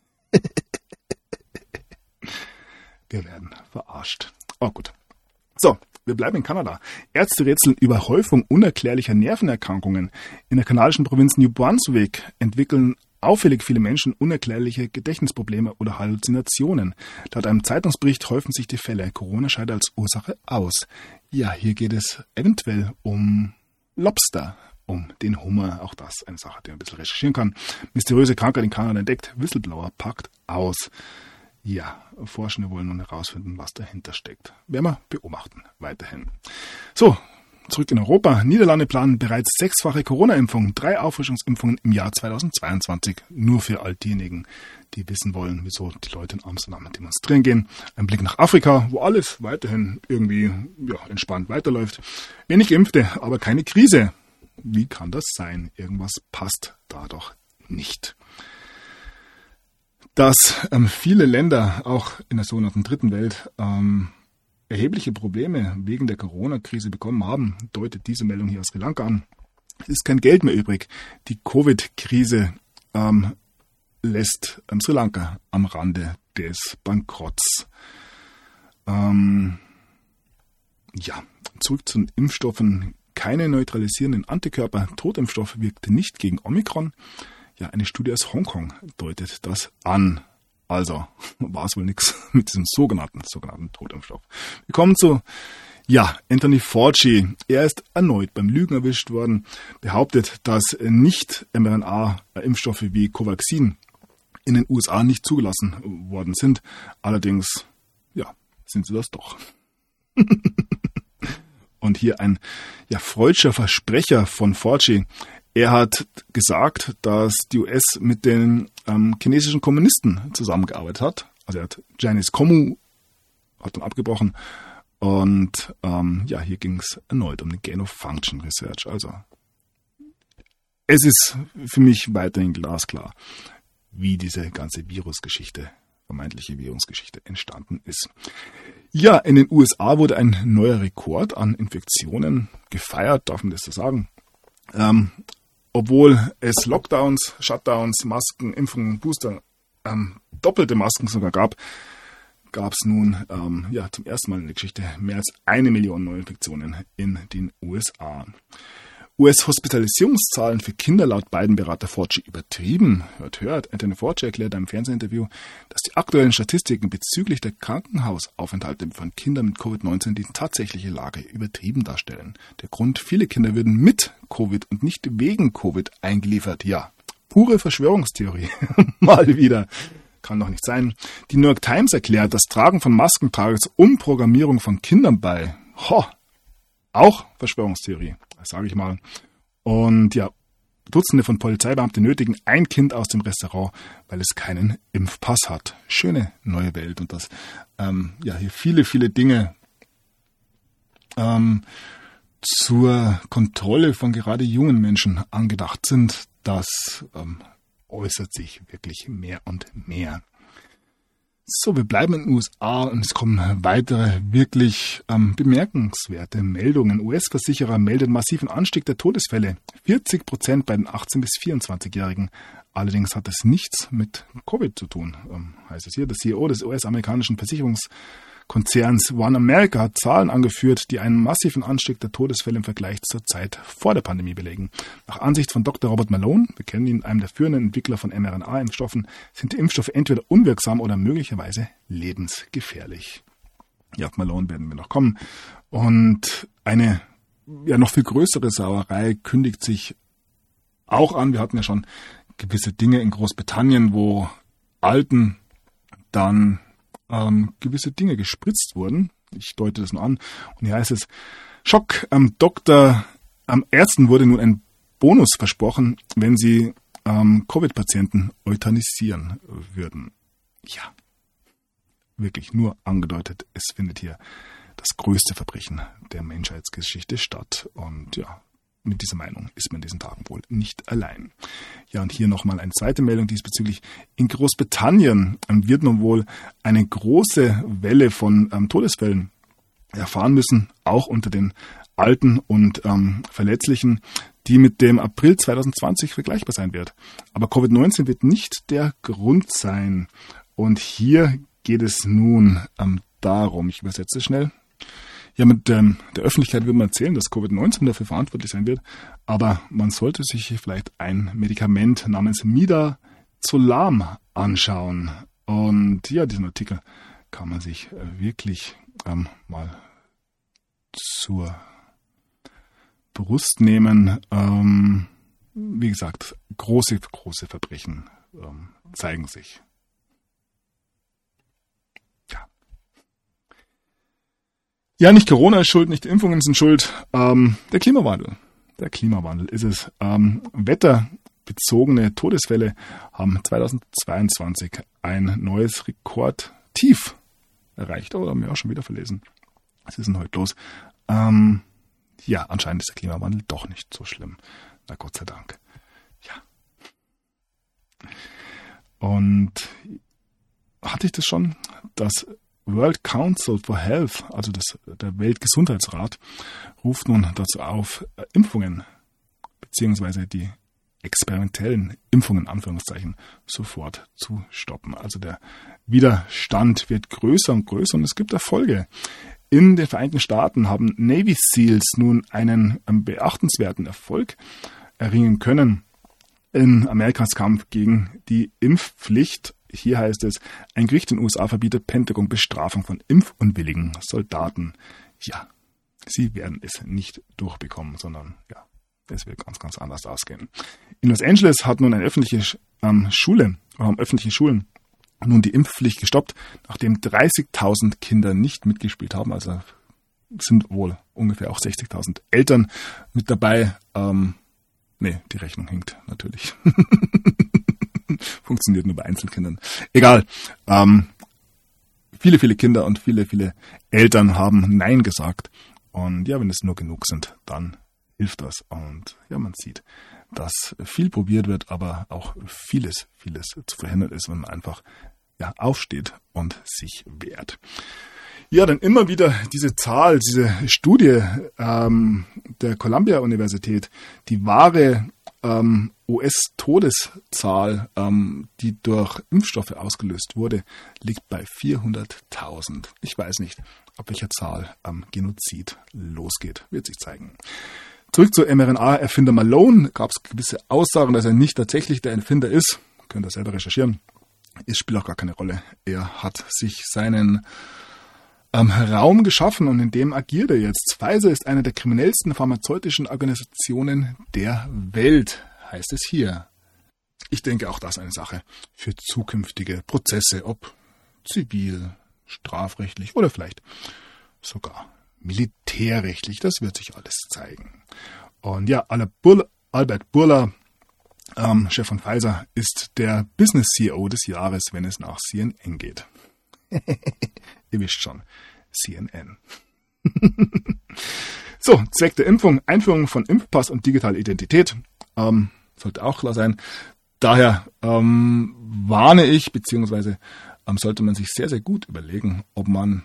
Wir werden verarscht. Oh gut. So, wir bleiben in Kanada. Ärzte rätseln über Häufung unerklärlicher Nervenerkrankungen. In der kanadischen Provinz New Brunswick entwickeln auffällig viele Menschen unerklärliche Gedächtnisprobleme oder Halluzinationen. Laut einem Zeitungsbericht häufen sich die Fälle. Corona scheidet als Ursache aus. Ja, hier geht es eventuell um Lobster, um den Hummer. Auch das eine Sache, die man ein bisschen recherchieren kann. Mysteriöse Krankheit in Kanada entdeckt. Whistleblower packt aus. Ja, Forschende wollen nun herausfinden, was dahinter steckt. Werden wir beobachten, weiterhin. So, zurück in Europa. Niederlande planen bereits 6-fache Corona-Impfung, 3 Auffrischungsimpfungen im Jahr 2022. Nur für all diejenigen, die wissen wollen, wieso die Leute in Amsterdam demonstrieren gehen. Ein Blick nach Afrika, wo alles weiterhin irgendwie entspannt weiterläuft. Wenig Geimpfte, aber keine Krise. Wie kann das sein? Irgendwas passt da doch nicht. Dass viele Länder, auch in der sogenannten Dritten Welt, erhebliche Probleme wegen der Corona-Krise bekommen haben, deutet diese Meldung hier aus Sri Lanka an. Es ist kein Geld mehr übrig. Die Covid-Krise lässt Sri Lanka am Rande des Bankrotts. Zurück zu den Impfstoffen. Keine neutralisierenden Antikörper. Totimpfstoff wirkte nicht gegen Omikron. Ja, eine Studie aus Hongkong deutet das an. Also war es wohl nichts mit diesem sogenannten Totimpfstoff. Wir kommen zu, Anthony Fauci. Er ist erneut beim Lügen erwischt worden, behauptet, dass nicht mRNA-Impfstoffe wie Covaxin in den USA nicht zugelassen worden sind. Allerdings, sind sie das doch. Und hier ein freudscher Versprecher von Fauci. Er hat gesagt, dass die US mit den chinesischen Kommunisten zusammengearbeitet hat. Also er hat Chinese Commu, hat dann abgebrochen. Und hier ging es erneut um eine Gain-of-Function Research. Also es ist für mich weiterhin glasklar, wie diese ganze vermeintliche Virusgeschichte entstanden ist. Ja, in den USA wurde ein neuer Rekord an Infektionen gefeiert, darf man das so sagen. obwohl es Lockdowns, Shutdowns, Masken, Impfungen, Booster, doppelte Masken sogar gab es nun zum ersten Mal in der Geschichte mehr als 1 Million Neuinfektionen in den USA. US-Hospitalisierungszahlen für Kinder laut beiden Berater Fauci übertrieben. Hört. Anthony Fauci erklärt in einem Fernsehinterview, dass die aktuellen Statistiken bezüglich der Krankenhausaufenthalte von Kindern mit Covid-19 die tatsächliche Lage übertrieben darstellen. Der Grund, viele Kinder würden mit Covid und nicht wegen Covid eingeliefert. Ja, pure Verschwörungstheorie. Mal wieder. Kann doch nicht sein. Die New York Times erklärt, das Tragen von Masken trage zur Umprogrammierung von Kindern bei. Auch Verschwörungstheorie, sage ich mal. Und ja, Dutzende von Polizeibeamten nötigen ein Kind aus dem Restaurant, weil es keinen Impfpass hat. Schöne neue Welt. Und dass hier viele Dinge zur Kontrolle von gerade jungen Menschen angedacht sind, das äußert sich wirklich mehr und mehr. So, wir bleiben in den USA und es kommen weitere wirklich bemerkenswerte Meldungen. US-Versicherer meldet massiven Anstieg der Todesfälle. 40% bei den 18- bis 24-Jährigen. Allerdings hat es nichts mit Covid zu tun, heißt es hier. Der CEO des US-amerikanischen Versicherungskonzerns One America hat Zahlen angeführt, die einen massiven Anstieg der Todesfälle im Vergleich zur Zeit vor der Pandemie belegen. Nach Ansicht von Dr. Robert Malone, wir kennen ihn, einem der führenden Entwickler von mRNA-Impfstoffen, sind die Impfstoffe entweder unwirksam oder möglicherweise lebensgefährlich. Ja, auf Malone werden wir noch kommen. Und eine noch viel größere Sauerei kündigt sich auch an. Wir hatten ja schon gewisse Dinge in Großbritannien, wo Alten dann gewisse Dinge gespritzt wurden. Ich deute das nur an. Und hier heißt es, Schock, am Ärzten wurde nun ein Bonus versprochen, wenn sie Covid-Patienten euthanisieren würden. Ja, wirklich nur angedeutet, es findet hier das größte Verbrechen der Menschheitsgeschichte statt. Und ja, mit dieser Meinung ist man in diesen Tagen wohl nicht allein. Ja, und hier nochmal eine zweite Meldung diesbezüglich. In Großbritannien wird nun wohl eine große Welle von Todesfällen erfahren müssen, auch unter den Alten und Verletzlichen, die mit dem April 2020 vergleichbar sein wird. Aber Covid-19 wird nicht der Grund sein. Und hier geht es nun darum, ich übersetze es schnell. Ja, mit der Öffentlichkeit würde man erzählen, dass Covid-19 dafür verantwortlich sein wird, aber man sollte sich vielleicht ein Medikament namens Midazolam anschauen. Und ja, diesen Artikel kann man sich wirklich mal zur Brust nehmen. Wie gesagt, große Verbrechen zeigen sich. Ja, nicht Corona ist schuld, nicht die Impfungen sind schuld, der Klimawandel. Der Klimawandel ist es. Wetterbezogene Todesfälle haben 2022 ein neues Rekordtief erreicht. Oh, haben wir auch schon wieder verlesen. Was ist denn heute los? Ja, anscheinend ist der Klimawandel doch nicht so schlimm. Na Gott sei Dank. Ja. Und hatte ich das schon, dass World Council for Health, also der Weltgesundheitsrat, ruft nun dazu auf, Impfungen beziehungsweise die experimentellen Impfungen, Anführungszeichen, sofort zu stoppen. Also der Widerstand wird größer und größer und es gibt Erfolge. In den Vereinigten Staaten haben Navy Seals nun einen beachtenswerten Erfolg erringen können in Amerikas Kampf gegen die Impfpflicht. Hier heißt es, ein Gericht in den USA verbietet Pentagon Bestrafung von impfunwilligen Soldaten. Ja, sie werden es nicht durchbekommen, sondern ja, es wird ganz, ganz anders ausgehen. In Los Angeles hat nun eine öffentliche Schule oder haben öffentliche Schulen nun die Impfpflicht gestoppt, nachdem 30.000 Kinder nicht mitgespielt haben. Also sind wohl ungefähr auch 60.000 Eltern mit dabei. Die Rechnung hinkt natürlich. Funktioniert nur bei Einzelkindern. Egal. Viele Kinder und viele Eltern haben Nein gesagt. Und ja, wenn es nur genug sind, dann hilft das. Und ja, man sieht, dass viel probiert wird, aber auch vieles zu verhindern ist, wenn man einfach aufsteht und sich wehrt. Ja, dann immer wieder diese Zahl, diese Studie der Columbia-Universität, die wahre US-Todeszahl, die durch Impfstoffe ausgelöst wurde, liegt bei 400.000. Ich weiß nicht, ab welcher Zahl Genozid losgeht. Wird sich zeigen. Zurück zu mRNA-Erfinder Malone. Gab es gewisse Aussagen, dass er nicht tatsächlich der Erfinder ist. Könnt ihr selber recherchieren. Es spielt auch gar keine Rolle. Er hat sich seinen Raum geschaffen und in dem agiert er jetzt. Pfizer ist eine der kriminellsten pharmazeutischen Organisationen der Welt, heißt es hier. Ich denke, auch das ist eine Sache für zukünftige Prozesse, ob zivil, strafrechtlich oder vielleicht sogar militärrechtlich. Das wird sich alles zeigen. Und ja, Albert Bourla, Chef von Pfizer, ist der Business CEO des Jahres, wenn es nach CNN geht. Ihr wisst schon, CNN. So, Zweck der Impfung, Einführung von Impfpass und digitale Identität. Sollte auch klar sein. Daher warne ich, beziehungsweise sollte man sich sehr, sehr gut überlegen, ob man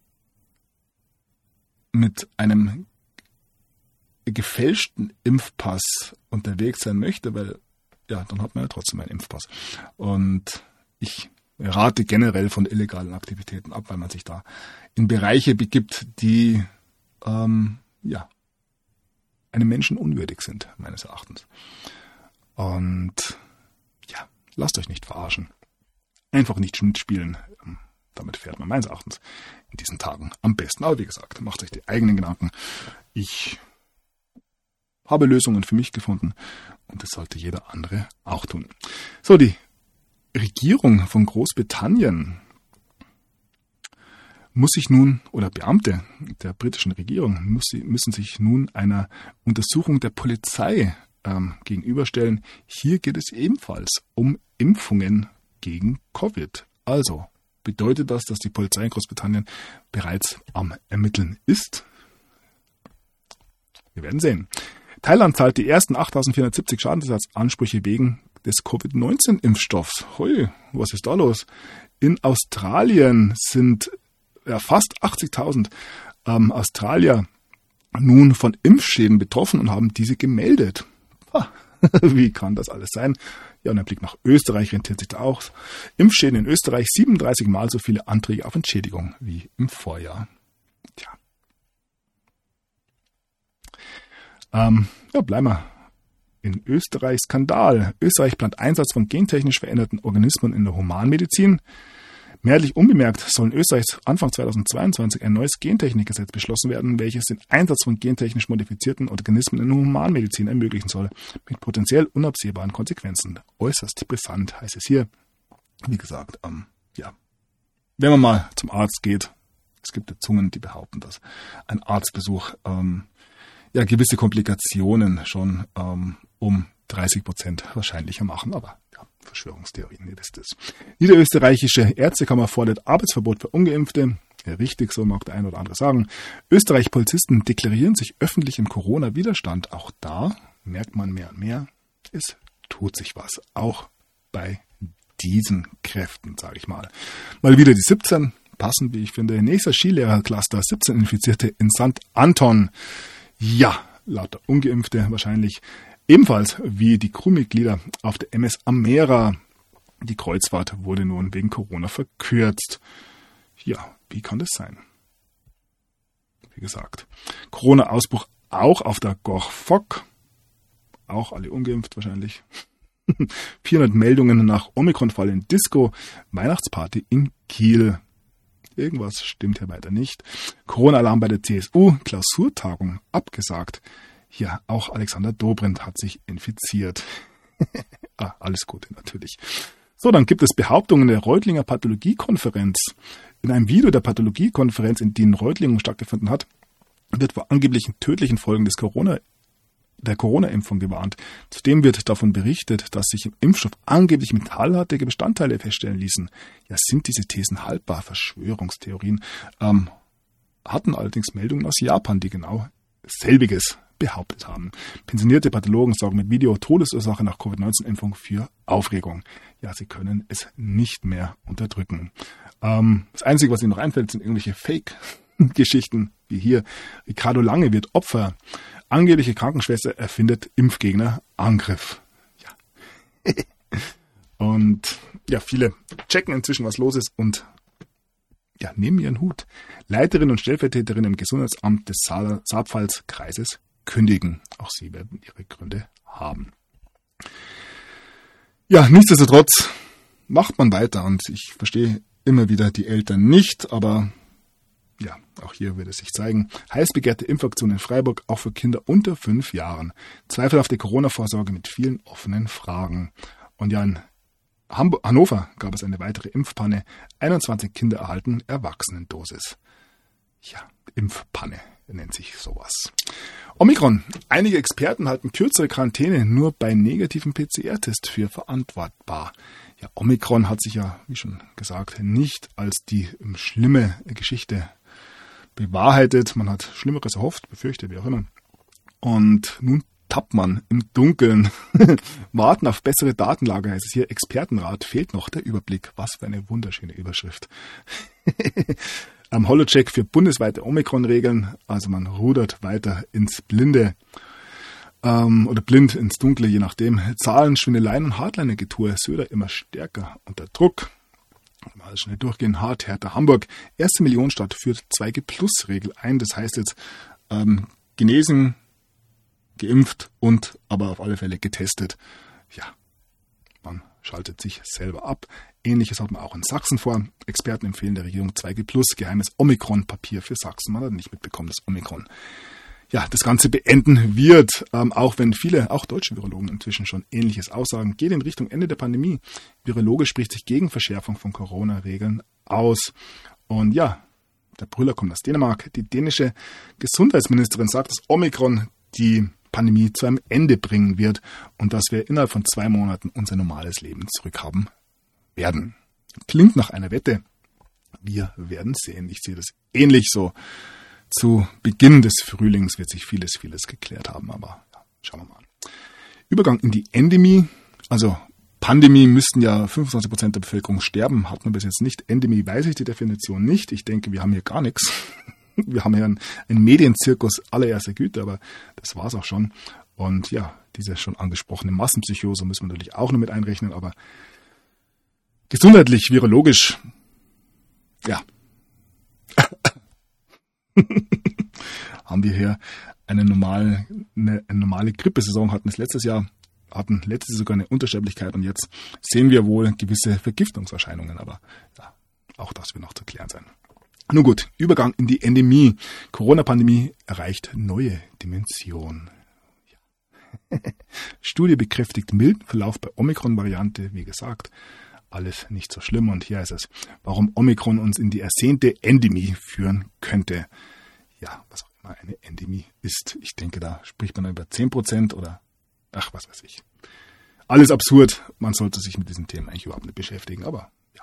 mit einem gefälschten Impfpass unterwegs sein möchte, weil ja, dann hat man ja trotzdem einen Impfpass. Und ich rate generell von illegalen Aktivitäten ab, weil man sich da in Bereiche begibt, die einem Menschen unwürdig sind, meines Erachtens. Und ja, lasst euch nicht verarschen. Einfach nicht mitspielen. Damit fährt man meines Erachtens in diesen Tagen am besten. Aber wie gesagt, macht euch die eigenen Gedanken. Ich habe Lösungen für mich gefunden und das sollte jeder andere auch tun. So, die Regierung von Großbritannien muss sich nun, oder Beamte der britischen Regierung müssen sich nun einer Untersuchung der Polizei gegenüberstellen. Hier geht es ebenfalls um Impfungen gegen Covid. Also bedeutet das, dass die Polizei in Großbritannien bereits am Ermitteln ist? Wir werden sehen. Thailand zahlt die ersten 8.470 Schadensersatzansprüche wegen des Covid-19-Impfstoffs. Hui, was ist da los? In Australien sind fast 80.000 Australier nun von Impfschäden betroffen und haben diese gemeldet. Wie kann das alles sein? Ja, und ein Blick nach Österreich rentiert sich da auch. Impfschäden in Österreich 37 Mal so viele Anträge auf Entschädigung wie im Vorjahr. Tja. Bleiben wir in Österreich. Skandal. Österreich plant Einsatz von gentechnisch veränderten Organismen in der Humanmedizin. Mehrheitlich unbemerkt soll in Österreich Anfang 2022 ein neues Gentechnikgesetz beschlossen werden, welches den Einsatz von gentechnisch modifizierten Organismen in der Humanmedizin ermöglichen soll, mit potenziell unabsehbaren Konsequenzen. Äußerst brisant heißt es hier. Wie gesagt, wenn man mal zum Arzt geht, es gibt ja Zungen, die behaupten, dass ein Arztbesuch gewisse Komplikationen schon um 30% wahrscheinlicher machen, aber Verschwörungstheorien, ihr wisst es. Niederösterreichische Ärztekammer fordert Arbeitsverbot für Ungeimpfte. Ja, richtig, so mag der ein oder andere sagen. Österreich-Polizisten deklarieren sich öffentlich im Corona-Widerstand. Auch da merkt man mehr und mehr, es tut sich was. Auch bei diesen Kräften, sage ich mal. Mal wieder die 17, passend, wie ich finde. Nächster Skilehrercluster, 17 Infizierte in St. Anton. Ja, lauter Ungeimpfte wahrscheinlich. Ebenfalls wie die Crewmitglieder auf der MS Amera. Die Kreuzfahrt wurde nun wegen Corona verkürzt. Ja, wie kann das sein? Wie gesagt, Corona-Ausbruch auch auf der Gorch Fock. Auch alle ungeimpft wahrscheinlich. 400 Meldungen nach Omikron-Fall in Disco. Weihnachtsparty in Kiel. Irgendwas stimmt hier weiter nicht. Corona-Alarm bei der CSU. Klausurtagung abgesagt. Ja, auch Alexander Dobrindt hat sich infiziert. Alles Gute natürlich. So, dann gibt es Behauptungen der Reutlinger Pathologiekonferenz. In einem Video der Pathologiekonferenz, in die in Reutlingen stattgefunden hat, wird vor angeblichen tödlichen Folgen der Corona-Impfung gewarnt. Zudem wird davon berichtet, dass sich im Impfstoff angeblich metallhaltige Bestandteile feststellen ließen. Ja, sind diese Thesen haltbar? Verschwörungstheorien. Hatten allerdings Meldungen aus Japan, die genau selbiges behauptet haben. Pensionierte Pathologen sorgen mit Video Todesursache nach Covid-19-Impfung für Aufregung. Ja, sie können es nicht mehr unterdrücken. Das Einzige, was ihnen noch einfällt, sind irgendwelche Fake Geschichten wie hier. Ricardo Lange wird Opfer. Angebliche Krankenschwester erfindet Impfgegner Angriff. Ja. Und ja, viele checken inzwischen, was los ist und ja, nehmen ihren Hut. Leiterin und Stellvertreterin im Gesundheitsamt des Saarpfalz-Kreises kündigen. Auch sie werden ihre Gründe haben. Ja, nichtsdestotrotz macht man weiter und ich verstehe immer wieder die Eltern nicht, aber ja, auch hier wird es sich zeigen. Heiß begehrte Impfaktion in Freiburg, auch für Kinder unter 5 Jahren. Zweifelhafte Corona-Vorsorge mit vielen offenen Fragen. Und ja, in Hannover gab es eine weitere Impfpanne. 21 Kinder erhalten Erwachsenendosis. Ja, Impfpanne nennt sich sowas. Omikron. Einige Experten halten kürzere Quarantäne nur bei negativen PCR-Test für verantwortbar. Ja, Omikron hat sich ja, wie schon gesagt, nicht als die schlimme Geschichte bewahrheitet. Man hat Schlimmeres erhofft, befürchtet, wie auch immer. Und nun tappt man im Dunkeln. Warten auf bessere Datenlage, heißt es hier. Expertenrat, fehlt noch der Überblick. Was für eine wunderschöne Überschrift. Am Holocheck für bundesweite Omikron-Regeln. Also man rudert weiter ins Blinde. Oder blind ins Dunkle, je nachdem. Zahlen, Schwindeleien und Hardliner-Getue. Söder immer stärker unter Druck. Mal schnell durchgehen. Hart, Hertha, Hamburg. Erste Millionenstadt führt 2G-Plus-Regel ein. Das heißt jetzt genesen, geimpft und aber auf alle Fälle getestet. Ja, man schaltet sich selber ab. Ähnliches hat man auch in Sachsen vor. Experten empfehlen der Regierung 2G+, geheimes Omikron-Papier für Sachsen. Man hat nicht mitbekommen, dass Omikron ja das Ganze beenden wird, auch wenn viele, auch deutsche Virologen inzwischen schon Ähnliches aussagen. Geht in Richtung Ende der Pandemie. Virologe spricht sich gegen Verschärfung von Corona-Regeln aus. Und ja, der Brüller kommt aus Dänemark. Die dänische Gesundheitsministerin sagt, dass Omikron die Pandemie zu einem Ende bringen wird und dass wir innerhalb von 2 Monaten unser normales Leben zurückhaben werden. Klingt nach einer Wette. Wir werden sehen. Ich sehe das ähnlich so. Zu Beginn des Frühlings wird sich vieles geklärt haben, aber ja, schauen wir mal. Übergang in die Endemie, also Pandemie müssten ja 25% der Bevölkerung sterben, hat man bis jetzt nicht. Endemie weiß ich die Definition nicht. Ich denke, wir haben hier gar nichts. Wir haben ja einen Medienzirkus allererster Güte, aber das war's auch schon. Und ja, diese schon angesprochene Massenpsychose müssen wir natürlich auch noch mit einrechnen, aber gesundheitlich, virologisch, ja, haben wir hier eine normale Grippesaison, hatten es letztes Jahr, hatten letztes Jahr sogar eine Untersterblichkeit und jetzt sehen wir wohl gewisse Vergiftungserscheinungen, aber ja, auch das wird noch zu klären sein. Nun gut, Übergang in die Endemie. Corona-Pandemie erreicht neue Dimension. Ja. Studie bekräftigt milden Verlauf bei Omikron-Variante, wie gesagt. Alles nicht so schlimm und hier ist es, warum Omikron uns in die ersehnte Endemie führen könnte. Ja, was auch immer eine Endemie ist. Ich denke, da spricht man über 10% oder ach, was weiß ich. Alles absurd. Man sollte sich mit diesem Thema eigentlich überhaupt nicht beschäftigen, aber ja.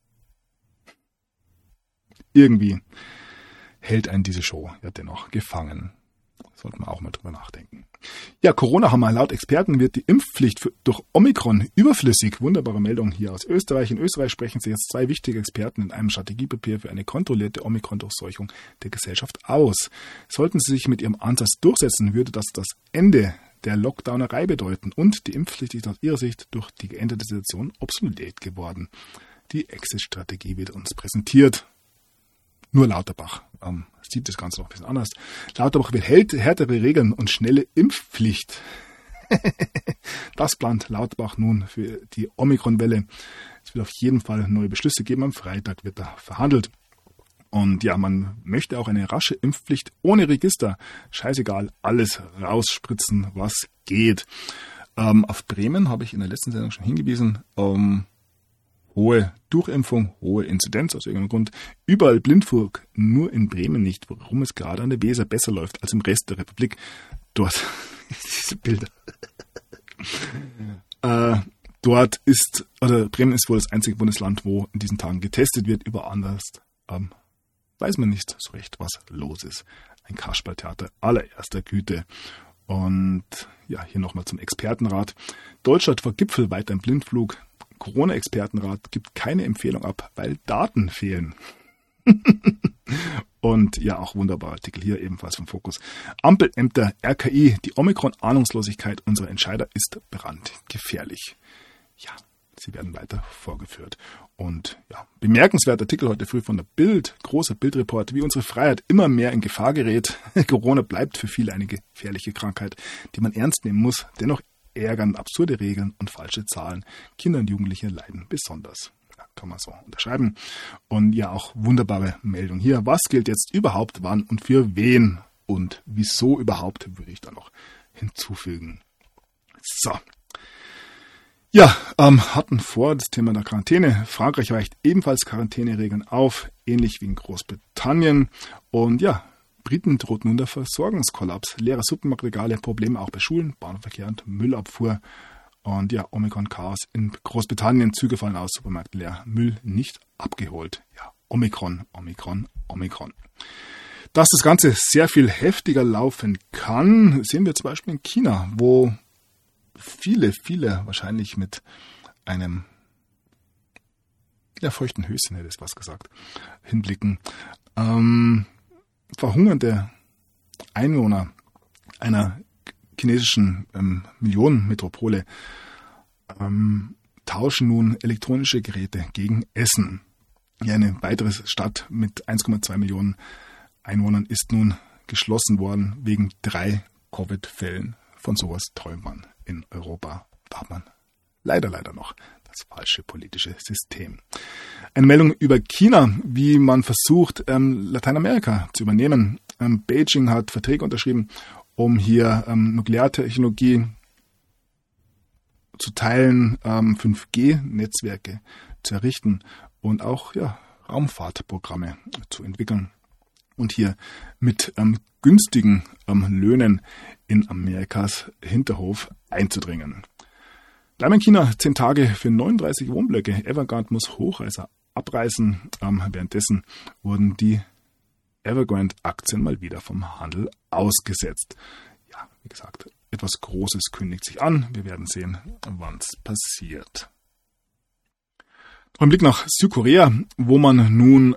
Irgendwie hält einen diese Show ja dennoch gefangen. Sollte man auch mal drüber nachdenken. Ja, Corona-Hammer. Laut Experten wird die Impfpflicht durch Omikron überflüssig. Wunderbare Meldung hier aus Österreich. In Österreich sprechen sich jetzt 2 wichtige Experten in einem Strategiepapier für eine kontrollierte Omikron-Durchseuchung der Gesellschaft aus. Sollten sie sich mit ihrem Ansatz durchsetzen, würde das das Ende der Lockdownerei bedeuten und die Impfpflicht ist aus ihrer Sicht durch die geänderte Situation obsolet geworden. Die Exit-Strategie wird uns präsentiert. Nur Lauterbach sieht das Ganze noch ein bisschen anders. Lauterbach will härtere Regeln und schnelle Impfpflicht. Das plant Lauterbach nun für die Omikron-Welle. Es wird auf jeden Fall neue Beschlüsse geben. Am Freitag wird da verhandelt. Und ja, man möchte auch eine rasche Impfpflicht ohne Register. Scheißegal, alles rausspritzen, was geht. Auf Bremen habe ich in der letzten Sendung schon hingewiesen. Hohe Durchimpfung, hohe Inzidenz aus irgendeinem Grund. Überall Blindflug, nur in Bremen nicht. Warum es gerade an der Weser besser läuft als im Rest der Republik. Dort, diese Bilder. Bremen ist wohl das einzige Bundesland, wo in diesen Tagen getestet wird. Überall anders weiß man nicht so recht, was los ist. Ein Kasperltheater allererster Güte. Und ja, hier nochmal zum Expertenrat. Deutschland vor Gipfel weiter im Blindflug. Corona-Expertenrat gibt keine Empfehlung ab, weil Daten fehlen. Und ja, auch wunderbarer Artikel hier ebenfalls vom Fokus. Ampelämter RKI, die Omikron-Ahnungslosigkeit unserer Entscheider ist brandgefährlich. Ja, sie werden weiter vorgeführt. Und ja, bemerkenswerter Artikel heute früh von der Bild, großer Bildreport, wie unsere Freiheit immer mehr in Gefahr gerät. Corona bleibt für viele eine gefährliche Krankheit, die man ernst nehmen muss. Dennoch ärgern absurde Regeln und falsche Zahlen. Kinder und Jugendliche leiden besonders. Ja, kann man so unterschreiben. Und ja, auch wunderbare Meldung hier. Was gilt jetzt überhaupt, wann und für wen? Und wieso überhaupt, würde ich da noch hinzufügen. So. Ja, hatten vor das Thema der Quarantäne. Frankreich weicht ebenfalls Quarantäneregeln auf, ähnlich wie in Großbritannien. Und ja, Briten droht nun der Versorgungskollaps. Leere Supermarktregale, Probleme auch bei Schulen, Bahnverkehr und Müllabfuhr. Und ja, Omikron-Chaos in Großbritannien. Züge fallen aus, Supermärkte leer, Müll nicht abgeholt. Ja, Omikron. Dass das Ganze sehr viel heftiger laufen kann, sehen wir zum Beispiel in China, wo viele wahrscheinlich mit einem feuchten Höschen, hätte ich was gesagt, hinblicken. Verhungernde Einwohner einer chinesischen Millionenmetropole tauschen nun elektronische Geräte gegen Essen. Ja, eine weitere Stadt mit 1,2 Millionen Einwohnern ist nun geschlossen worden wegen 3 Covid-Fällen. Von sowas träumt man in Europa. Da hat man leider noch das falsche politische System. Eine Meldung über China, wie man versucht, Lateinamerika zu übernehmen. Beijing hat Verträge unterschrieben, um hier Nukleartechnologie zu teilen, 5G-Netzwerke zu errichten und auch Raumfahrtprogramme zu entwickeln. Und hier mit günstigen Löhnen in Amerikas Hinterhof einzudringen. Bleiben in China 10 Tage für 39 Wohnblöcke. Evergrande muss Hochhäuser abreißen. Währenddessen wurden die Evergrande-Aktien mal wieder vom Handel ausgesetzt. Ja, wie gesagt, etwas Großes kündigt sich an. Wir werden sehen, wann es passiert. Ein Blick nach Südkorea, wo man nun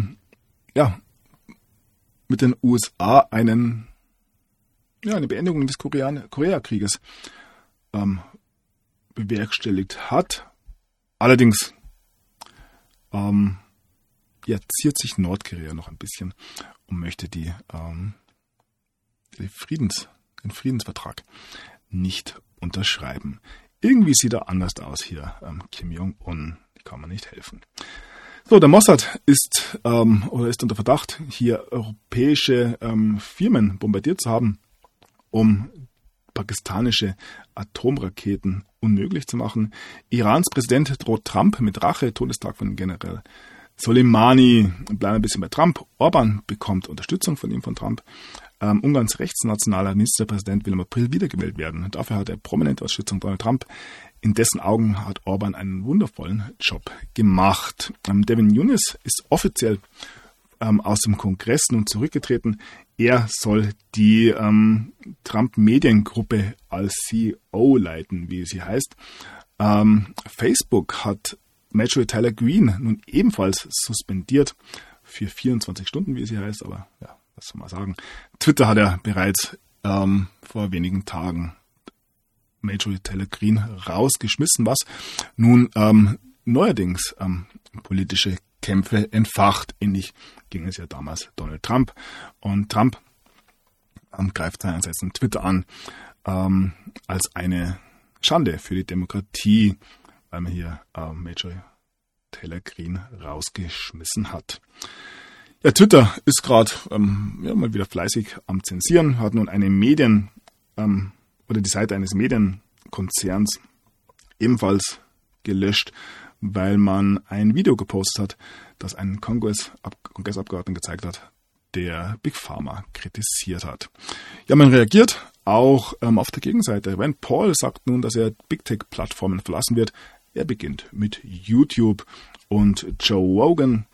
mit den USA eine Beendigung des Koreakrieges bewerkstelligt hat. Allerdings ziert sich Nordkorea noch ein bisschen und möchte den Friedensvertrag nicht unterschreiben. Irgendwie sieht er anders aus hier, Kim Jong-un, kann man nicht helfen. So, der Mossad ist unter Verdacht, hier europäische Firmen bombardiert zu haben, um pakistanische Atomraketen unmöglich zu machen. Irans Präsident droht Trump mit Rache, Todestag von General Soleimani. Bleiben ein bisschen bei Trump. Orban bekommt Unterstützung von Trump. Ungarns rechtsnationaler Ministerpräsident will im April wiedergewählt werden. Dafür hat er prominente Unterstützung Donald Trump. In dessen Augen hat Orban einen wundervollen Job gemacht. Devin Nunes ist offiziell aus dem Kongress nun zurückgetreten. Er soll die Trump-Mediengruppe als CEO leiten, wie sie heißt. Facebook hat Marjorie Taylor Greene nun ebenfalls suspendiert für 24 Stunden, wie sie heißt, aber ja, was soll man sagen. Twitter hat er bereits vor wenigen Tagen Marjorie Taylor Greene rausgeschmissen, was nun neuerdings politische Kämpfe entfacht. Ähnlich ging es ja damals Donald Trump. Und Trump greift seinerseits Twitter an als eine Schande für die Demokratie, weil man hier Marjorie Taylor Greene rausgeschmissen hat. Ja, Twitter ist gerade mal wieder fleißig am Zensieren, hat nun eine die Seite eines Medienkonzerns ebenfalls gelöscht, weil man ein Video gepostet hat, das einen Kongressabgeordneten gezeigt hat, der Big Pharma kritisiert hat. Ja, man reagiert auch auf der Gegenseite. Rand Paul sagt nun, dass er Big Tech-Plattformen verlassen wird. Er beginnt mit YouTube und Joe Rogan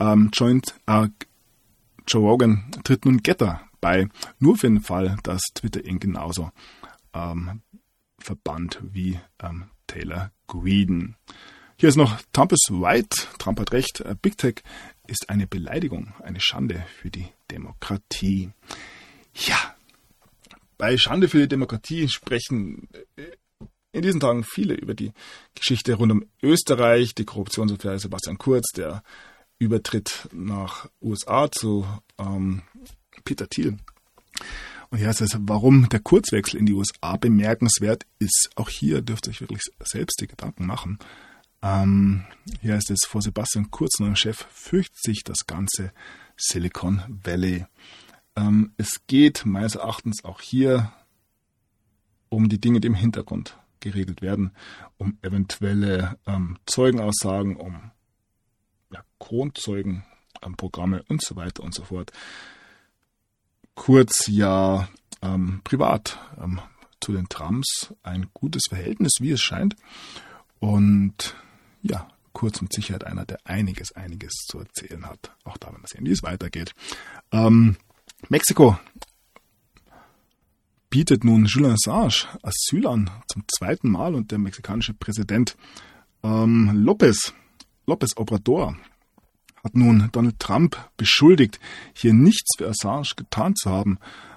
tritt nun Getter bei, nur für den Fall, dass Twitter ihn genauso verbannt wie Taylor Greene. Hier ist noch Trump is right. Trump hat recht. Big Tech ist eine Beleidigung, eine Schande für die Demokratie. Ja, bei Schande für die Demokratie sprechen in diesen Tagen viele über die Geschichte rund um Österreich, die Korruptionsaffäre Sebastian Kurz, der Übertritt nach USA zu Peter Thiel. Und hier heißt es, warum der Kurzwechsel in die USA bemerkenswert ist. Auch hier dürft ihr euch wirklich selbst die Gedanken machen. Hier heißt es, vor Sebastian Kurz, neuem Chef, fürchtet sich das ganze Silicon Valley. Es geht meines Erachtens auch hier um die Dinge, die im Hintergrund geregelt werden, um eventuelle Zeugenaussagen, um Kronzeugenprogramme und so weiter und so fort. Kurz ja privat zu den Trumps ein gutes Verhältnis, wie es scheint. Und ja, Kurz mit Sicherheit einer, der einiges zu erzählen hat. Auch da werden wir sehen, wie es weitergeht. Mexiko bietet nun Julian Assange Asyl an, zum zweiten Mal, und der mexikanische Präsident López Obrador hat nun Donald Trump beschuldigt, hier nichts für Assange getan zu haben.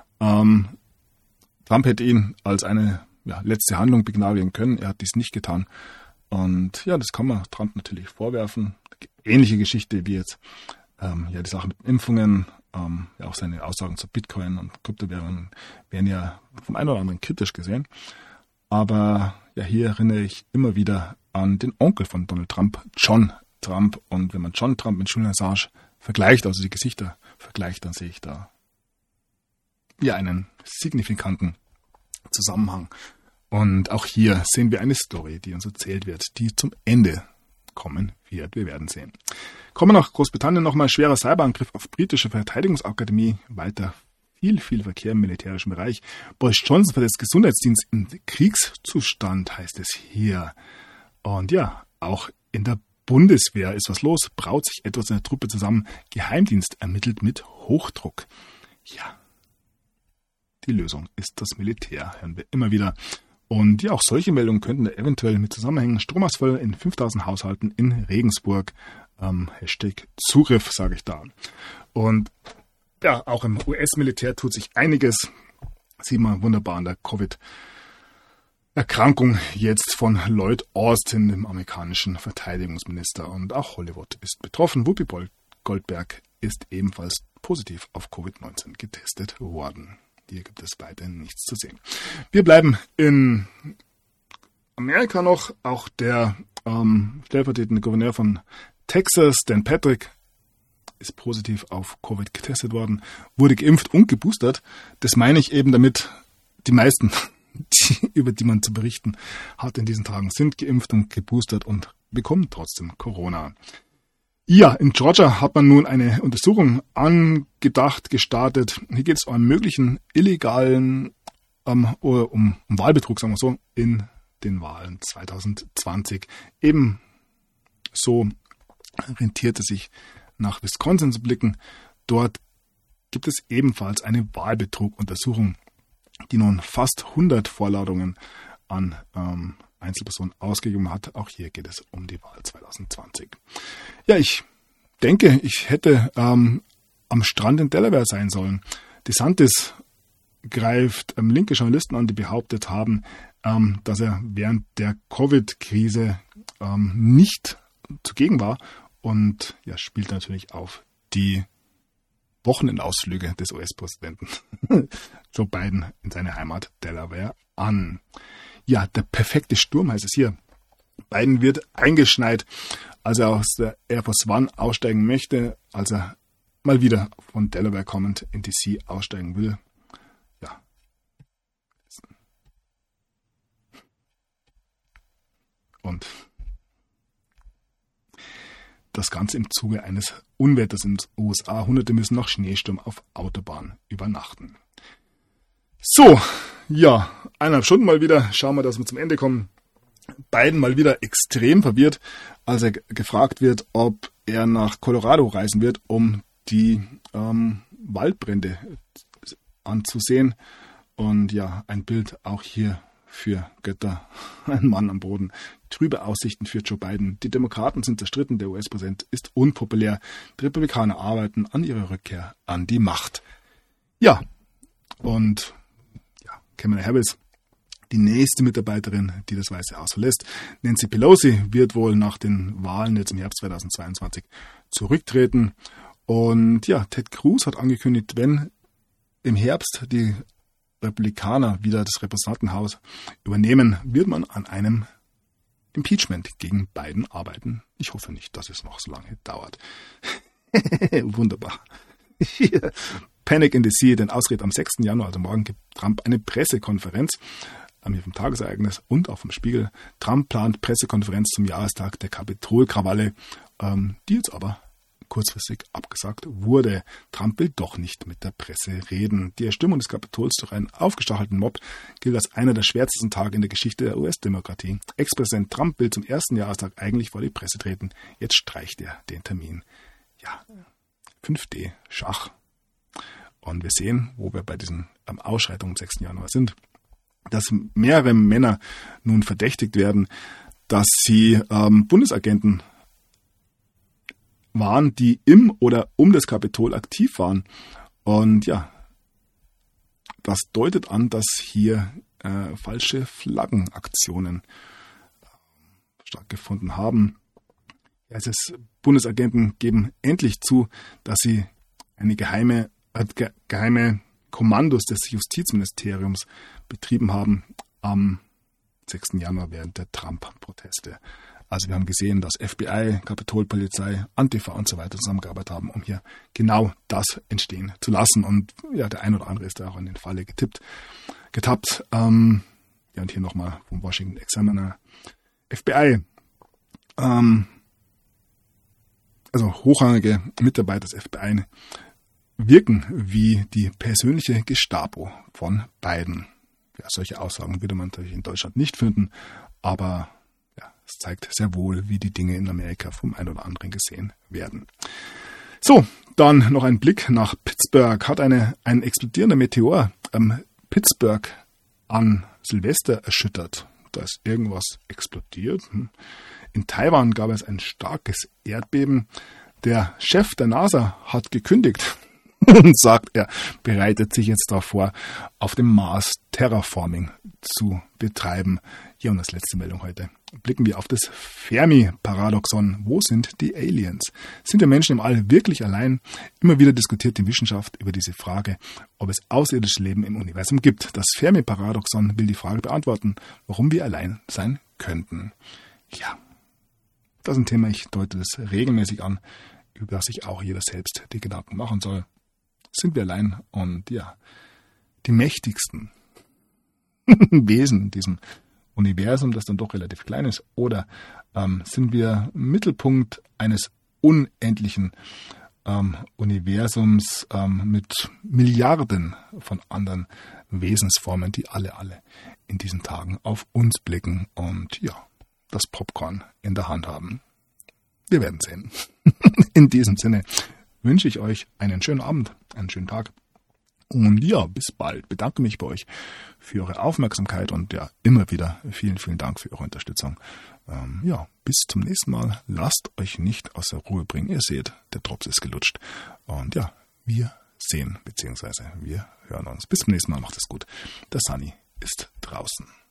Trump hätte ihn als eine letzte Handlung begnadigen können, er hat dies nicht getan. Und ja, das kann man Trump natürlich vorwerfen. Ähnliche Geschichte wie jetzt die Sache mit Impfungen, auch seine Aussagen zu Bitcoin und Kryptowährungen werden ja vom einen oder anderen kritisch gesehen. Aber ja, hier erinnere ich immer wieder an den Onkel von Donald Trump, John Trump. Und wenn man John Trump mit Julian Assange vergleicht, also die Gesichter vergleicht, dann sehe ich da einen signifikanten Zusammenhang. Und auch hier sehen wir eine Story, die uns erzählt wird, die zum Ende kommen wird. Wir werden sehen. Kommen wir nach Großbritannien, nochmal schwerer Cyberangriff auf britische Verteidigungsakademie. Weiter viel Verkehr im militärischen Bereich. Boris Johnson versetzt Gesundheitsdienst in Kriegszustand, heißt es hier. Und ja, auch in der Bundeswehr ist was los. Braut sich etwas in der Truppe zusammen. Geheimdienst ermittelt mit Hochdruck. Ja, die Lösung ist das Militär, hören wir immer wieder. Und ja, auch solche Meldungen könnten da eventuell mit zusammenhängen. Stromausfall in 5000 Haushalten in Regensburg. Hashtag Zugriff, sage ich da. Und ja, auch im US-Militär tut sich einiges. Sieht man wunderbar an der Covid-Erkrankung jetzt von Lloyd Austin, dem amerikanischen Verteidigungsminister. Und auch Hollywood ist betroffen. Whoopi Goldberg ist ebenfalls positiv auf Covid-19 getestet worden. Hier gibt es weiterhin nichts zu sehen. Wir bleiben in Amerika noch. Auch der stellvertretende Gouverneur von Texas, Dan Patrick, ist positiv auf Covid getestet worden, wurde geimpft und geboostert. Das meine ich eben damit, die meisten, über die man zu berichten hat in diesen Tagen, sind geimpft und geboostert und bekommen trotzdem Corona. Ja, in Georgia hat man nun eine Untersuchung gestartet. Hier geht es um einen möglichen illegalen, um Wahlbetrug, sagen wir so, in den Wahlen 2020. Ebenso rentiert es sich, nach Wisconsin zu blicken. Dort gibt es ebenfalls eine Wahlbetrug-Untersuchung, die nun fast 100 Vorladungen an Einzelpersonen ausgegeben hat. Auch hier geht es um die Wahl 2020. Ja, ich denke, ich hätte am Strand in Delaware sein sollen. DeSantis greift linke Journalisten an, die behauptet haben, dass er während der Covid-Krise nicht zugegen war, und ja, spielt natürlich auf die Wochenendausflüge des US-Präsidenten Joe Biden in seine Heimat Delaware an. Ja, der perfekte Sturm heißt es hier. Biden wird eingeschneit, als er aus der Air Force One aussteigen möchte, als er mal wieder von Delaware kommend in DC aussteigen will. Ja. Und das Ganze im Zuge eines Unwetters in den USA. Hunderte müssen nach Schneesturm auf Autobahn übernachten. So, ja, 1,5 Stunden mal wieder. Schauen wir, dass wir zum Ende kommen. Biden mal wieder extrem verwirrt, als er gefragt wird, ob er nach Colorado reisen wird, um die Waldbrände anzusehen. Und ja, ein Bild auch hier für Götter, ein Mann am Boden. Trübe Aussichten für Joe Biden. Die Demokraten sind zerstritten, der US-Präsident ist unpopulär. Die Republikaner arbeiten an ihrer Rückkehr an die Macht. Ja, und Kamala Harris, die nächste Mitarbeiterin, die das Weiße Haus verlässt. Nancy Pelosi wird wohl nach den Wahlen jetzt im Herbst 2022 zurücktreten. Und ja, Ted Cruz hat angekündigt, wenn im Herbst die Republikaner wieder das Repräsentantenhaus übernehmen, wird man an einem Impeachment gegen Biden arbeiten. Ich hoffe nicht, dass es noch so lange dauert. Wunderbar. Panic in DC, denn ausgerechnet am 6. Januar, also morgen, gibt Trump eine Pressekonferenz. Hier vom Tagesereignis und auch vom Spiegel. Trump plant Pressekonferenz zum Jahrestag der Kapitolkrawalle, die jetzt aber kurzfristig abgesagt wurde. Trump will doch nicht mit der Presse reden. Die Erstürmung des Kapitols durch einen aufgestachelten Mob gilt als einer der schwärzesten Tage in der Geschichte der US-Demokratie. Ex-Präsident Trump will zum ersten Jahrestag eigentlich vor die Presse treten. Jetzt streicht er den Termin. Ja, 5D, Schach. Und wir sehen, wo wir bei diesen Ausschreitungen am 6. Januar sind, dass mehrere Männer nun verdächtigt werden, dass sie Bundesagenten waren, die im oder um das Kapitol aktiv waren. Und ja, das deutet an, dass hier falsche Flaggenaktionen stattgefunden haben. Also Bundesagenten geben endlich zu, dass sie eine geheime Kommandos des Justizministeriums betrieben haben am 6. Januar während der Trump-Proteste. Also wir haben gesehen, dass FBI, Kapitolpolizei, Antifa und so weiter zusammengearbeitet haben, um hier genau das entstehen zu lassen. Und ja, der ein oder andere ist da auch in den Falle getappt. Ja, und hier nochmal vom Washington Examiner. FBI, also hochrangige Mitarbeiter des FBI, wirken wie die persönliche Gestapo von Biden. Ja, solche Aussagen würde man natürlich in Deutschland nicht finden, aber ja, es zeigt sehr wohl, wie die Dinge in Amerika vom einen oder anderen gesehen werden. So, dann noch ein Blick nach Pittsburgh. Hat ein explodierender Meteor Pittsburgh an Silvester erschüttert. Da ist irgendwas explodiert. In Taiwan gab es ein starkes Erdbeben. Der Chef der NASA hat gekündigt und sagt, er bereitet sich jetzt davor, auf dem Mars Terraforming zu betreiben. Hier und als letzte Meldung heute blicken wir auf das Fermi-Paradoxon. Wo sind die Aliens? Sind wir Menschen im All wirklich allein? Immer wieder diskutiert die Wissenschaft über diese Frage, ob es außerirdisches Leben im Universum gibt. Das Fermi-Paradoxon will die Frage beantworten, warum wir allein sein könnten. Ja, das ist ein Thema, ich deute das regelmäßig an, über das sich auch jeder selbst die Gedanken machen soll. Sind wir allein? Und ja, die mächtigsten Wesen in diesem Universum, das dann doch relativ klein ist, oder sind wir Mittelpunkt eines unendlichen Universums mit Milliarden von anderen Wesensformen, die alle in diesen Tagen auf uns blicken und ja, das Popcorn in der Hand haben. Wir werden sehen. In diesem Sinne wünsche ich euch einen schönen Abend, einen schönen Tag. Und ja, bis bald. Bedanke mich bei euch für eure Aufmerksamkeit und ja, immer wieder vielen, vielen Dank für eure Unterstützung. Ja, bis zum nächsten Mal. Lasst euch nicht aus der Ruhe bringen. Ihr seht, der Drops ist gelutscht. Und ja, wir sehen, beziehungsweise wir hören uns. Bis zum nächsten Mal. Macht es gut. Der Sunny ist draußen.